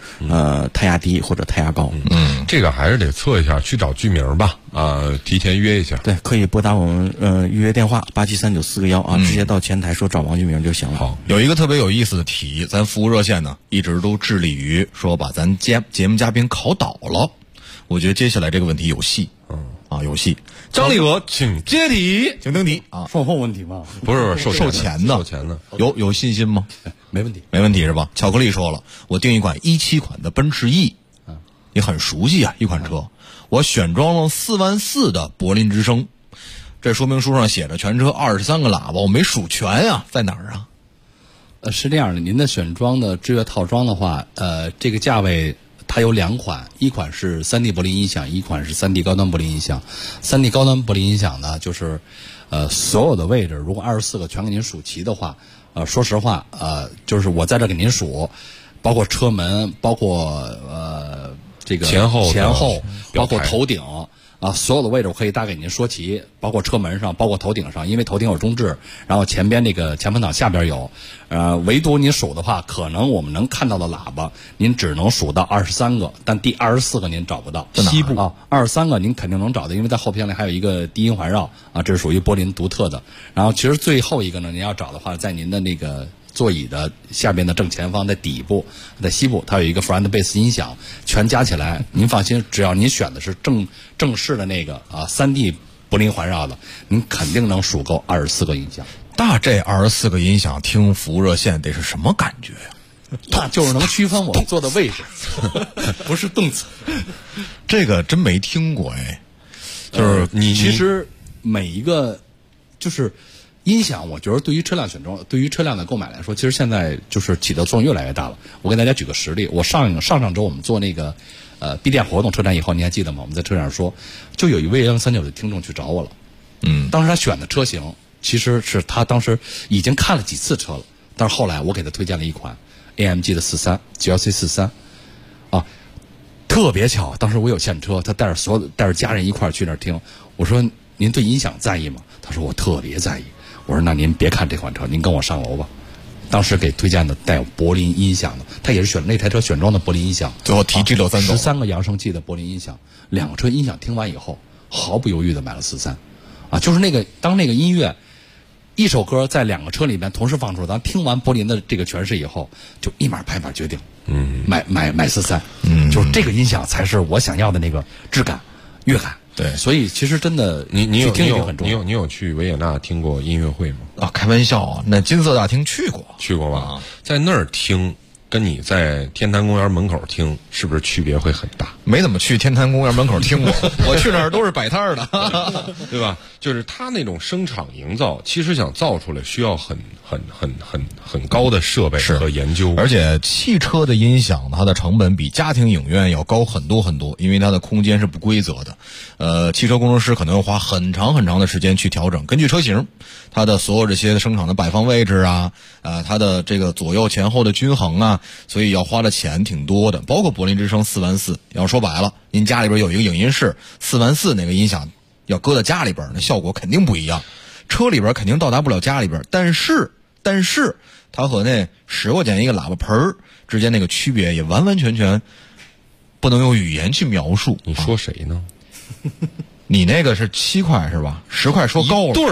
胎压低或者胎压高。 这个还是得测一下，去找居民吧，提前约一下。 对，可以拨打我们预约电话873941直接到前台说找王居明就行了。 好，有一个特别有意思的题，咱服务热线呢一直都致力于说把咱节目嘉宾考倒了。我觉得接下来这个问题有戏，有戏。张立娥，请接题，请登题啊！ 售后问题吗？ 不是售前的，有信心吗？ 没问题， 没问题是吧？巧克力说了，我订一款17款的奔驰 E，你很熟悉啊，一款车，我选装了4万4的柏林之声，这说明书上写着全车23个喇叭，我没数全呀，在哪儿啊？ 是这样的，您的选装的智悦套装的话，这个价位。它有2款，一款是3D 柏林音响，一款是3D 高端柏林音响。3D 高端柏林音响呢，就是所有的位置，如果24个全给您数齐的话，说实话，就是我在这给您数，包括车门，包括这个前后，包括头顶。所有的位置我可以大概给您说齐，包括车门上，包括头顶上，因为头顶有中置，然后前边这个前风挡下边有，唯独您数的话，可能我们能看到的喇叭，您只能数到23个，但第24个您找不到。西部23个您肯定能找到，因为在后片里还有一个低音环绕这是属于柏林独特的。然后其实最后一个呢，您要找的话，在您的那个座椅的下边的正前方，在底部，在西部，它有一个 front bass 音响，全加起来，您放心，只要您选的是正式的那个3D 柏林环绕的，您肯定能数够24个音响。 那这24个音响听服务热线得是什么感觉呀？ 那就是能区分我们坐的位置，不是动词。 这个真没听过哎，就是其实每一个就是音响，我觉得对于车辆选装，对于车辆的购买来说，其实现在就是起的作用越来越大了。我给大家举个实例，我上周我们做那个闭店活动车展以后，你还记得吗？我们在车上说，就有一位1039的听众去找我了。当时他选的车型其实是他当时已经看了几次车了，但是后来我给他推荐了一款 AMG 的43 GLC 43特别巧，当时我有现车，他带着家人一块儿去那儿听。我说您对音响在意吗？他说我特别在意。我说那您别看这款车，您跟我上楼吧。当时给推荐的带有柏林音响的，他也是那台车选装的柏林音响。 最后提G63走 13个扬声器的柏林音响，2个车音响听完以后，毫不犹豫的买了43。就是那个当那个音乐一首歌在2个车里面同时放出，咱听完柏林的这个诠释以后，就立马拍板决定，买43。就是这个音响才是我想要的那个质感、乐感。 对， 所以其实真的， 你有去维也纳听过音乐会吗？ 开玩笑啊，那金色大厅去过吧？在那儿听，跟你在天坛公园门口听，是不是区别会很大？ 没怎么去天坛公园门口听过，我去那儿都是摆摊的， 对吧？就是他那种声场营造，其实想造出来需要很高的设备和研究， 而且汽车的音响它的成本比家庭影院要高很多很多，因为它的空间是不规则的。汽车工程师可能要花很长的时间去调整，根据车型，它的所有这些声场的摆放位置它的这个左右前后的均衡所以要花的钱挺多的。包括柏林之声4万4，要说白了，您家里边有一个影音室，4万4那个音响要搁在家里边，那效果肯定不一样。车里边肯定到达不了家里边，但是它和那10块钱一个喇叭盆之间那个区别也完完全全不能用语言去描述。 你说谁呢？ 你那个是7块是吧？10块说高了， 一对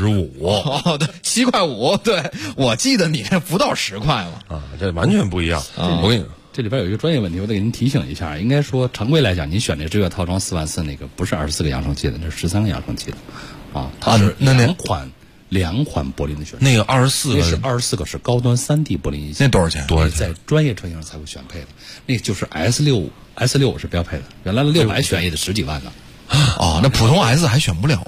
15。 对，7块5。对，我记得你那不到10块嘛。 这完全不一样。我跟你说， 这里边有一个专业问题，我得给您提醒一下。应该说，常规来讲，您选这智悦套装4万4那个不是24个扬声器的，那是13个扬声器的。它是两款柏林的选装。 那个 24个是高端3D 柏林音响。 那多少钱？ 在专业车型才会选配的。那个就是 S6是标配的，原来的600选也得10几万呢。 那普通 S 还选不了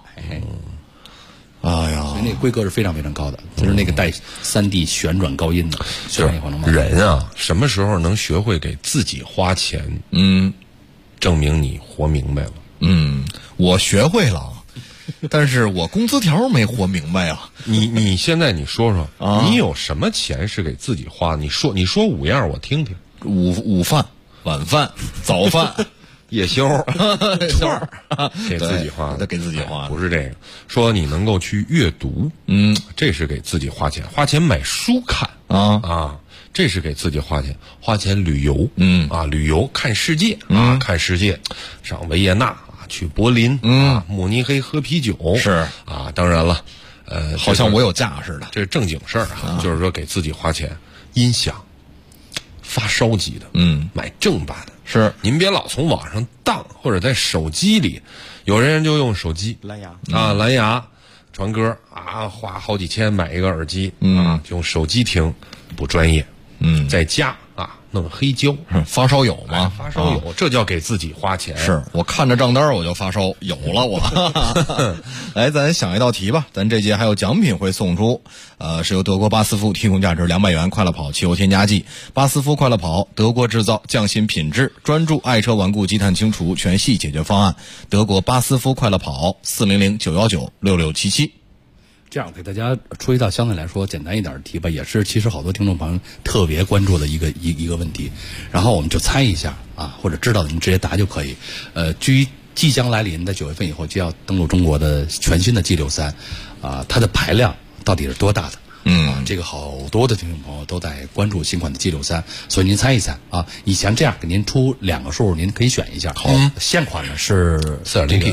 哎呀， 所以那个规格是非常非常高的，就是那个带3D 旋转高音的，选完以后能买。 人什么时候能学会给自己花钱？证明你活明白了。 我学会了，但是我工资条没活明白啊。 你现在你说说，你有什么钱是给自己花？你说5样我听听。 午饭、晚饭、早饭。 夜宵串儿给自己花， 给自己花， 不是这个。说你能够去阅读，这是给自己花钱买书看这是给自己花钱，花钱旅游，旅游看世界看世界，上维也纳去柏林，慕尼黑喝啤酒是当然了， 好像我有假似的， 这是正经事儿就是说给自己花钱，音响，发烧级的，买正版的， 是您别老从网上当，或者在手机里，有人就用手机蓝牙蓝牙传歌花好几千买一个耳机用手机听不专业，在家弄黑胶， 发烧友吗？ 发烧友，这叫给自己花钱。 是我看着账单我就发烧有了我。来，咱想一道题吧。咱这节还有奖品会送出，是由德国巴斯夫提供价值200元快乐跑汽油添加剂。巴斯夫快乐跑，德国制造，匠心品质，专注爱车顽固积碳清除全系解决方案。德国巴斯夫快乐跑，400-919-6677。 这样给大家出一道相对来说简单一点的题吧，也是其实好多听众朋友特别关注的一个问题，然后我们就猜一下或者知道的您直接答就可以。即将来临的9月份以后就要登陆中国的全新的 G63，它的排量到底是多大的？这个好多的听众朋友都在关注新款的 G63，所以您猜一猜以前这样给您出2个数，您可以选一下。好，现款呢是 4.0T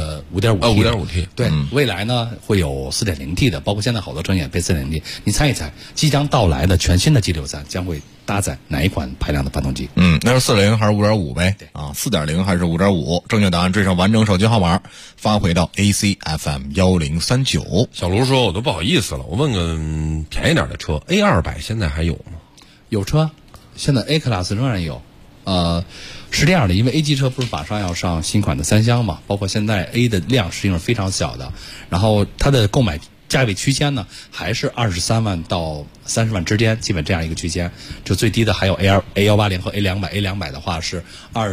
5.5T， 对，未来呢会有 4.0T 的，包括现在好多车也配 4.0T。您猜一猜，即将到来的全新的 G63将会搭载哪一款排量的发动机？ 那是4.0还是5.5呗？4.0还是5.5？正确答案追上完整手机号码，发回到 ACFM 1039。 小卢说，我都不好意思了，我问个便宜点的车 ，A200现在还有吗？ 有车，现在 A Class 仍然有。是这样的，因为 A 级车不是马上要上新款的3厢嘛，包括现在 A 的量实际上是非常小的，然后它的购买价位区间呢还是23万到30万之间，基本这样一个区间。就最低的还有 A180 和 A200 的话是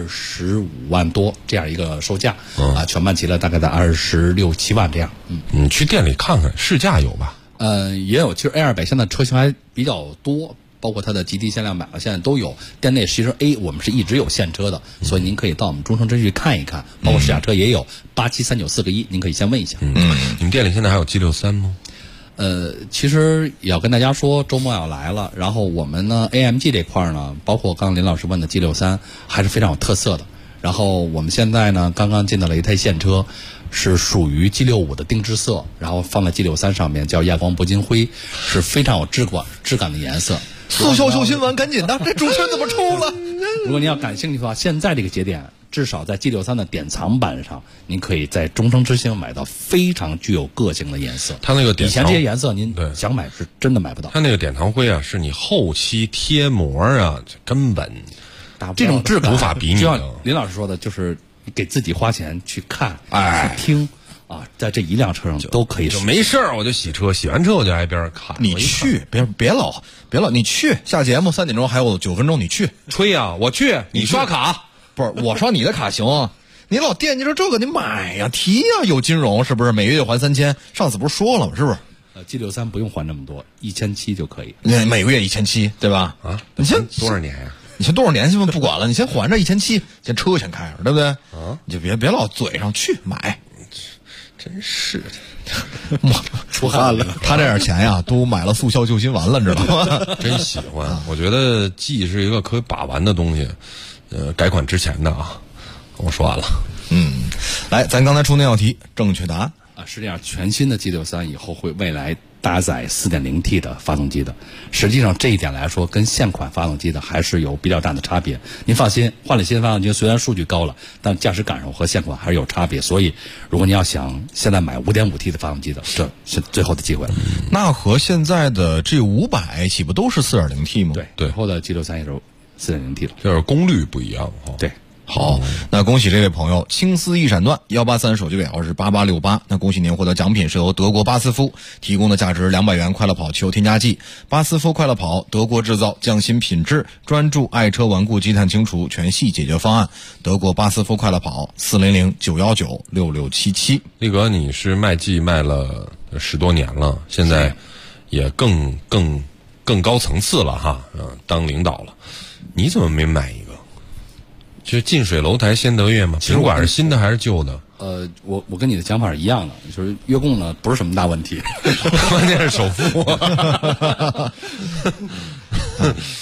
25万多这样一个售价，全办齐了大概在26、7万这样。 你去店里看看，试驾有吧？ 也有，其实 A200现在车型还比较多，包括它的GT限量版现在都有。店内其实 A 我们是一直有现车的，所以您可以到我们中城真去看一看，包括试驾车也有873941个1，您可以先问一下。 你们店里现在还有 G63 吗？ 其实也要跟大家说，周末要来了，然后我们呢 AMG 这块呢，包括刚刚林老师问的 G63 还是非常有特色的。然后我们现在呢刚刚进到了一台现车，是属于 G65 的定制色，然后放在 G63 上面，叫亚光铂金灰，是非常有质感的颜色。 速效救心丸，赶紧的，这主持人怎么出了？ 如果您要感兴趣的话，现在这个节点，至少在 G63 的典藏版上，您可以在中城之星买到非常具有个性的颜色。 它那个典藏， 以前这些颜色您想买是真的买不到。 它那个典藏灰是你后期贴膜根本这种质感无法比拟。 就像林老师说的，就是给自己花钱去看、去听在这一辆车上都可以。 就没事儿，我就洗车，洗完车我就挨边看。 你去，别老，你去下节目3点钟还有9分钟，你去吹我去，你刷卡不是我刷你的卡行。你老惦记着这个，你买呀提呀，有金融是不是？每月就还3000，上次不是说了吗？是不是 ？G63不用还那么多，1700就可以。 每个月1700，对吧？ 你先多少年呀？ 你先多少年先不管了，你先还着1700，先车先开着，对不对？你就别老嘴上去买。 真是的，出汗了。他这点钱呀，都买了速效救心丸了，知道吗？ 真喜欢，我觉得 G 是一个可以把玩的东西。改款之前的我说完了。 来，咱刚才出那道题，正确答案是这样，全新的 G63以后会未来搭载 4.0T 的发动机的。实际上这一点来说，跟现款发动机的还是有比较大的差别。您放心，换了新发动机，虽然数据高了，但驾驶感受和现款还是有差别。所以，如果你要想现在买 5.5T 的发动机的，这是最后的机会了。 那和现在的 G500岂不都是 4.0T 吗？ 对，以后的 G63也是 4.0T 了， 就是功率不一样。 对。 好，那恭喜这位朋友，青丝一闪断183手机尾号是8868。那恭喜您获得奖品是由德国巴斯夫提供的价值200元快乐跑汽油添加剂。巴斯夫快乐跑，德国制造，匠心品质，专注爱车顽固积碳清除全系解决方案。德国巴斯夫快乐跑400-919-6677。 力哥，你是卖 G 卖了10多年了，现在也更高层次了哈，当领导了，你怎么没买一个？就是近水楼台先得月嘛，尽管是新的还是旧的。 我跟你的想法是一样的，就是月供呢不是什么大问题， 关键是首付。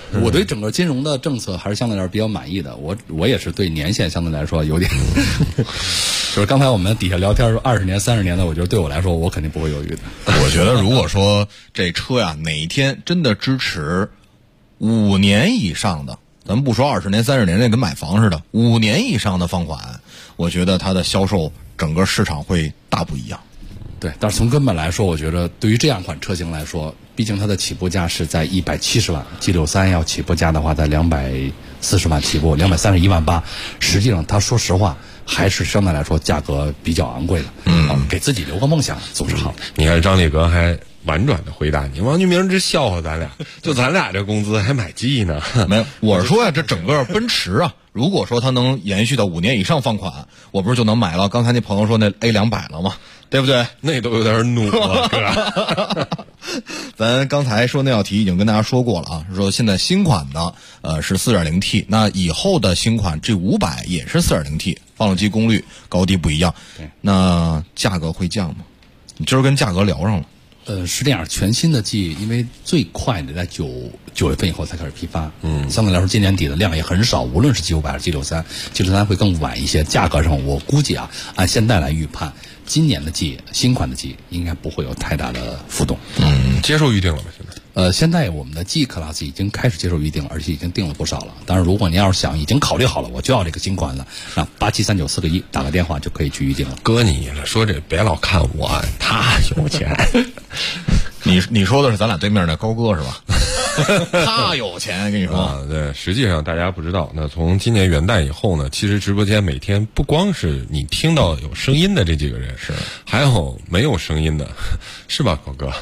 我对整个金融的政策还是相对来说比较满意的。我也是对年限相对来说有点，就是刚才我们底下聊天说20年、30年的，我觉得对我来说我肯定不会犹豫的。 我觉得如果说这车呀哪一天真的支持5年以上的，咱们不说20年、30年，那跟买房似的，5年以上的放款，我觉得它的销售整个市场会大不一样。 对，但是从根本来说，我觉得对于这样款车型来说，毕竟它的起步价是在170万 ，G63 要起步价的话在240万起步，231万8，实际上它说实话还是相对来说价格比较昂贵的。给自己留个梦想总是好的。 你看张力哥还婉转的回答你，王俊明这笑话咱俩，就咱俩这工资还买 G 呢？ 没有，我是说呀，这整个奔驰啊，如果说它能延续到5年以上放款，我不是就能买了刚才那朋友说那 A200 了吗？对不对？ 那都有点努了，哥。 咱刚才说那道题已经跟大家说过了啊，说现在新款的是 4.0T， 那以后的新款 G500 也是 4.0T， 发动机功率高低不一样。 对，那价格会降吗？你今儿跟价格聊上了。 是这样，全新的 G 因为最快的在9月份以后才开始批发，相对来说今年底的量也很少，无论是 G500 还是 G63 会更晚一些。价格上我估计啊，按现在来预判，今年的 G 新款的 G 应该不会有太大的浮动。 接受预定了吗？现在？ 现在我们的 G Class 已经开始接受预定了，而且已经订了不少了。当然，如果您要是想已经考虑好了，我就要这个新款了，那8739-4个1打个电话就可以去预定了。 哥，你说这别老看我，他有钱。 你说的是咱俩对面那高哥是吧？他有钱，跟你说啊，对，实际上大家不知道，那从今年元旦以后呢，其实直播间每天不光是你听到有声音的这几个人，是还有没有声音的，是吧，高哥？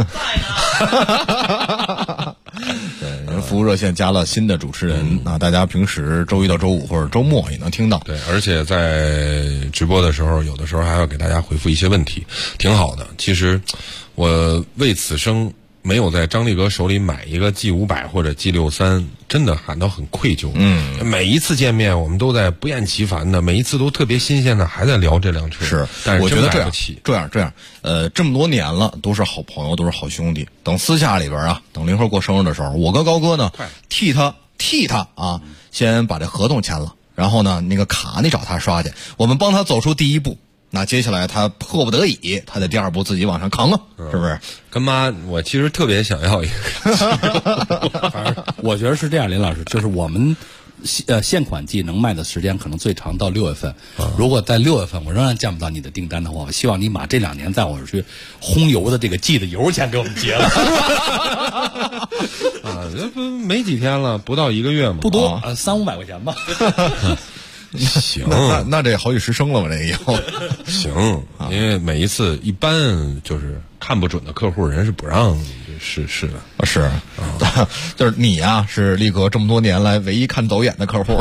对，服务热线加了新的主持人，那大家平时周一到周五或者周末也能听到。 对，而且在直播的时候，有的时候还要给大家回复一些问题，挺好的。其实我为此生没有在张力哥手里买一个 G500 或者 G63， 真的感到很愧疚。每一次见面我们都在不厌其烦的，每一次都特别新鲜的，还在聊这辆车。 是， 但是我觉得这样，这么多年了，都是好朋友，都是好兄弟。等私下里边啊，等林慧过生日的时候，我跟高哥呢替他啊，先把这合同签了，然后呢，那个卡你找他刷去，我们帮他走出第一步。那接下来他迫不得已，他的第二步自己往上扛啊，是不是？ 跟妈，我其实特别想要一个。 反正我觉得是这样，林老师，就是我们现款G能卖的时间可能最长到6月份。如果在6月份我仍然见不到你的订单的话，我希望你把这2年在我去烘油的这个G的油钱给我们结了。 这不没几天了，不到1个月嘛， 不多，300-500块钱吧。 行， 那这好几10升了吧？这以后行，因为每一次一般就是看不准的客户，人是不让试的。 是，就是你呀，是力哥这么多年来唯一看走眼的客户。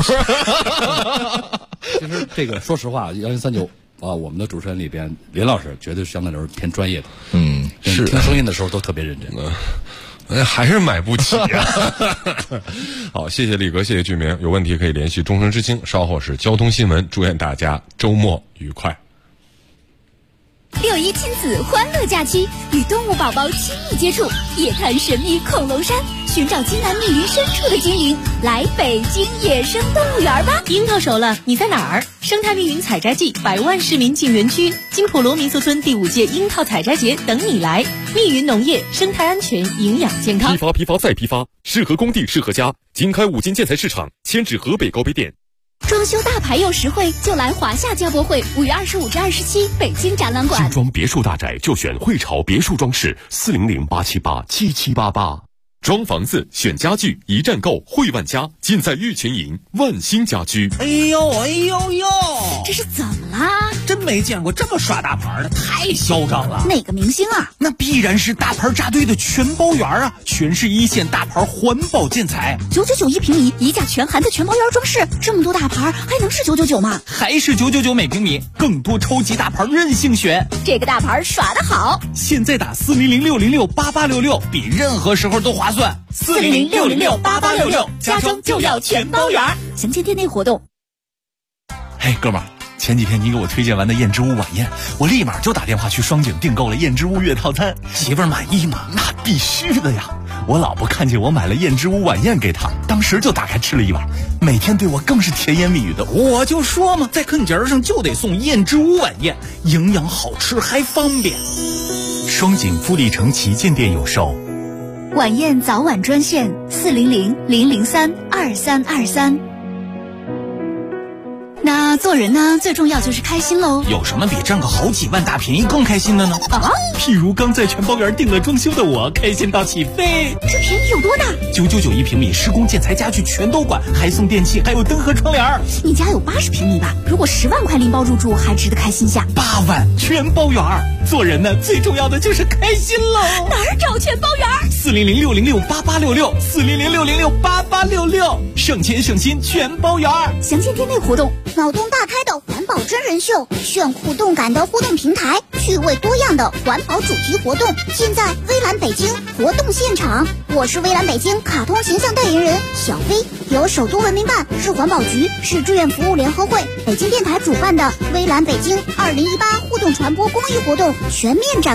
其实这个说实话，1039我们的主持人里边，林老师绝对是相对来说偏专业的。 是听声音的时候都特别认真。 还是买不起啊！好，谢谢力哥，谢谢俊明，有问题可以联系中声之星，稍后是交通新闻，祝愿大家周末愉快。 6·1亲子欢乐假期，与动物宝宝亲密接触，夜探神秘恐龙山，寻找津南密林深处的精灵，来北京野生动物园吧！ 樱桃熟了，你在哪儿？生态密云采摘季，100万市民进园区，金普罗民宿村第5届樱桃采摘节等你来。密云农业，生态安全，营养健康。 批发再批发，适合工地，适合家。经开5金建材市场，迁至河北高碑店。 装修大牌又实惠，就来华夏家博会5月25至27北京展览馆。 精装别墅大宅就选汇潮别墅装饰，400-878-7788。装房子选家具，一站购汇万家，尽在玉泉营万兴家居。 哎呦， 这是怎么啦？ 真没见过这么耍大牌的，太嚣张了。 哪个明星啊？ 那必然是大牌扎堆的全包园啊，全是一线大牌环保建材 ，999一平米，一价全含的全包园装饰，这么多大牌还能是999吗？ 还是999每平米，更多超级大牌任性选。 这个大牌耍得好， 现在打400-606-8866，比任何时候都划算。 400-606-8866，家装就要全包圆，详情店内活动。 嘿，哥们儿，前几天你给我推荐完的燕之屋晚宴，我立马就打电话去双井订购了燕之屋月套餐。媳妇儿满意吗？那必须的呀！ 我老婆看见我买了燕之屋晚宴给她，当时就打开吃了一碗，每天对我更是甜言蜜语的。 我就说嘛，在坑节上就得送燕之屋晚宴，营养好吃还方便。 双井富力城旗舰店有售。 晚宴早晚专线400-003-2323。那做人呢，最重要就是开心喽。 有什么比赚个好几万大便宜更开心的呢？ 啊， 譬如刚在全包园订了装修的我，开心到起飞。 这便宜有多大 ？999一平米，施工建材家具全都管，还送电器，还有灯和窗帘。 你家有80平米吧？如果10万块拎包入住，还值得开心下。 8万全包园。做人呢，最重要的就是开心喽。 哪儿找全包园 ？400-606-8866，400-606-8866，省钱省心全包园。 详见店内活动。 脑洞大开的环保真人秀，炫酷动感的互动平台，趣味多样的环保主题活动，尽在微蓝北京活动现场。我是微蓝北京卡通形象代言人小飞，由首都文明办、市环保局、市志愿服务联合会、北京电台主办的微蓝北京2018互动传播公益活动全面展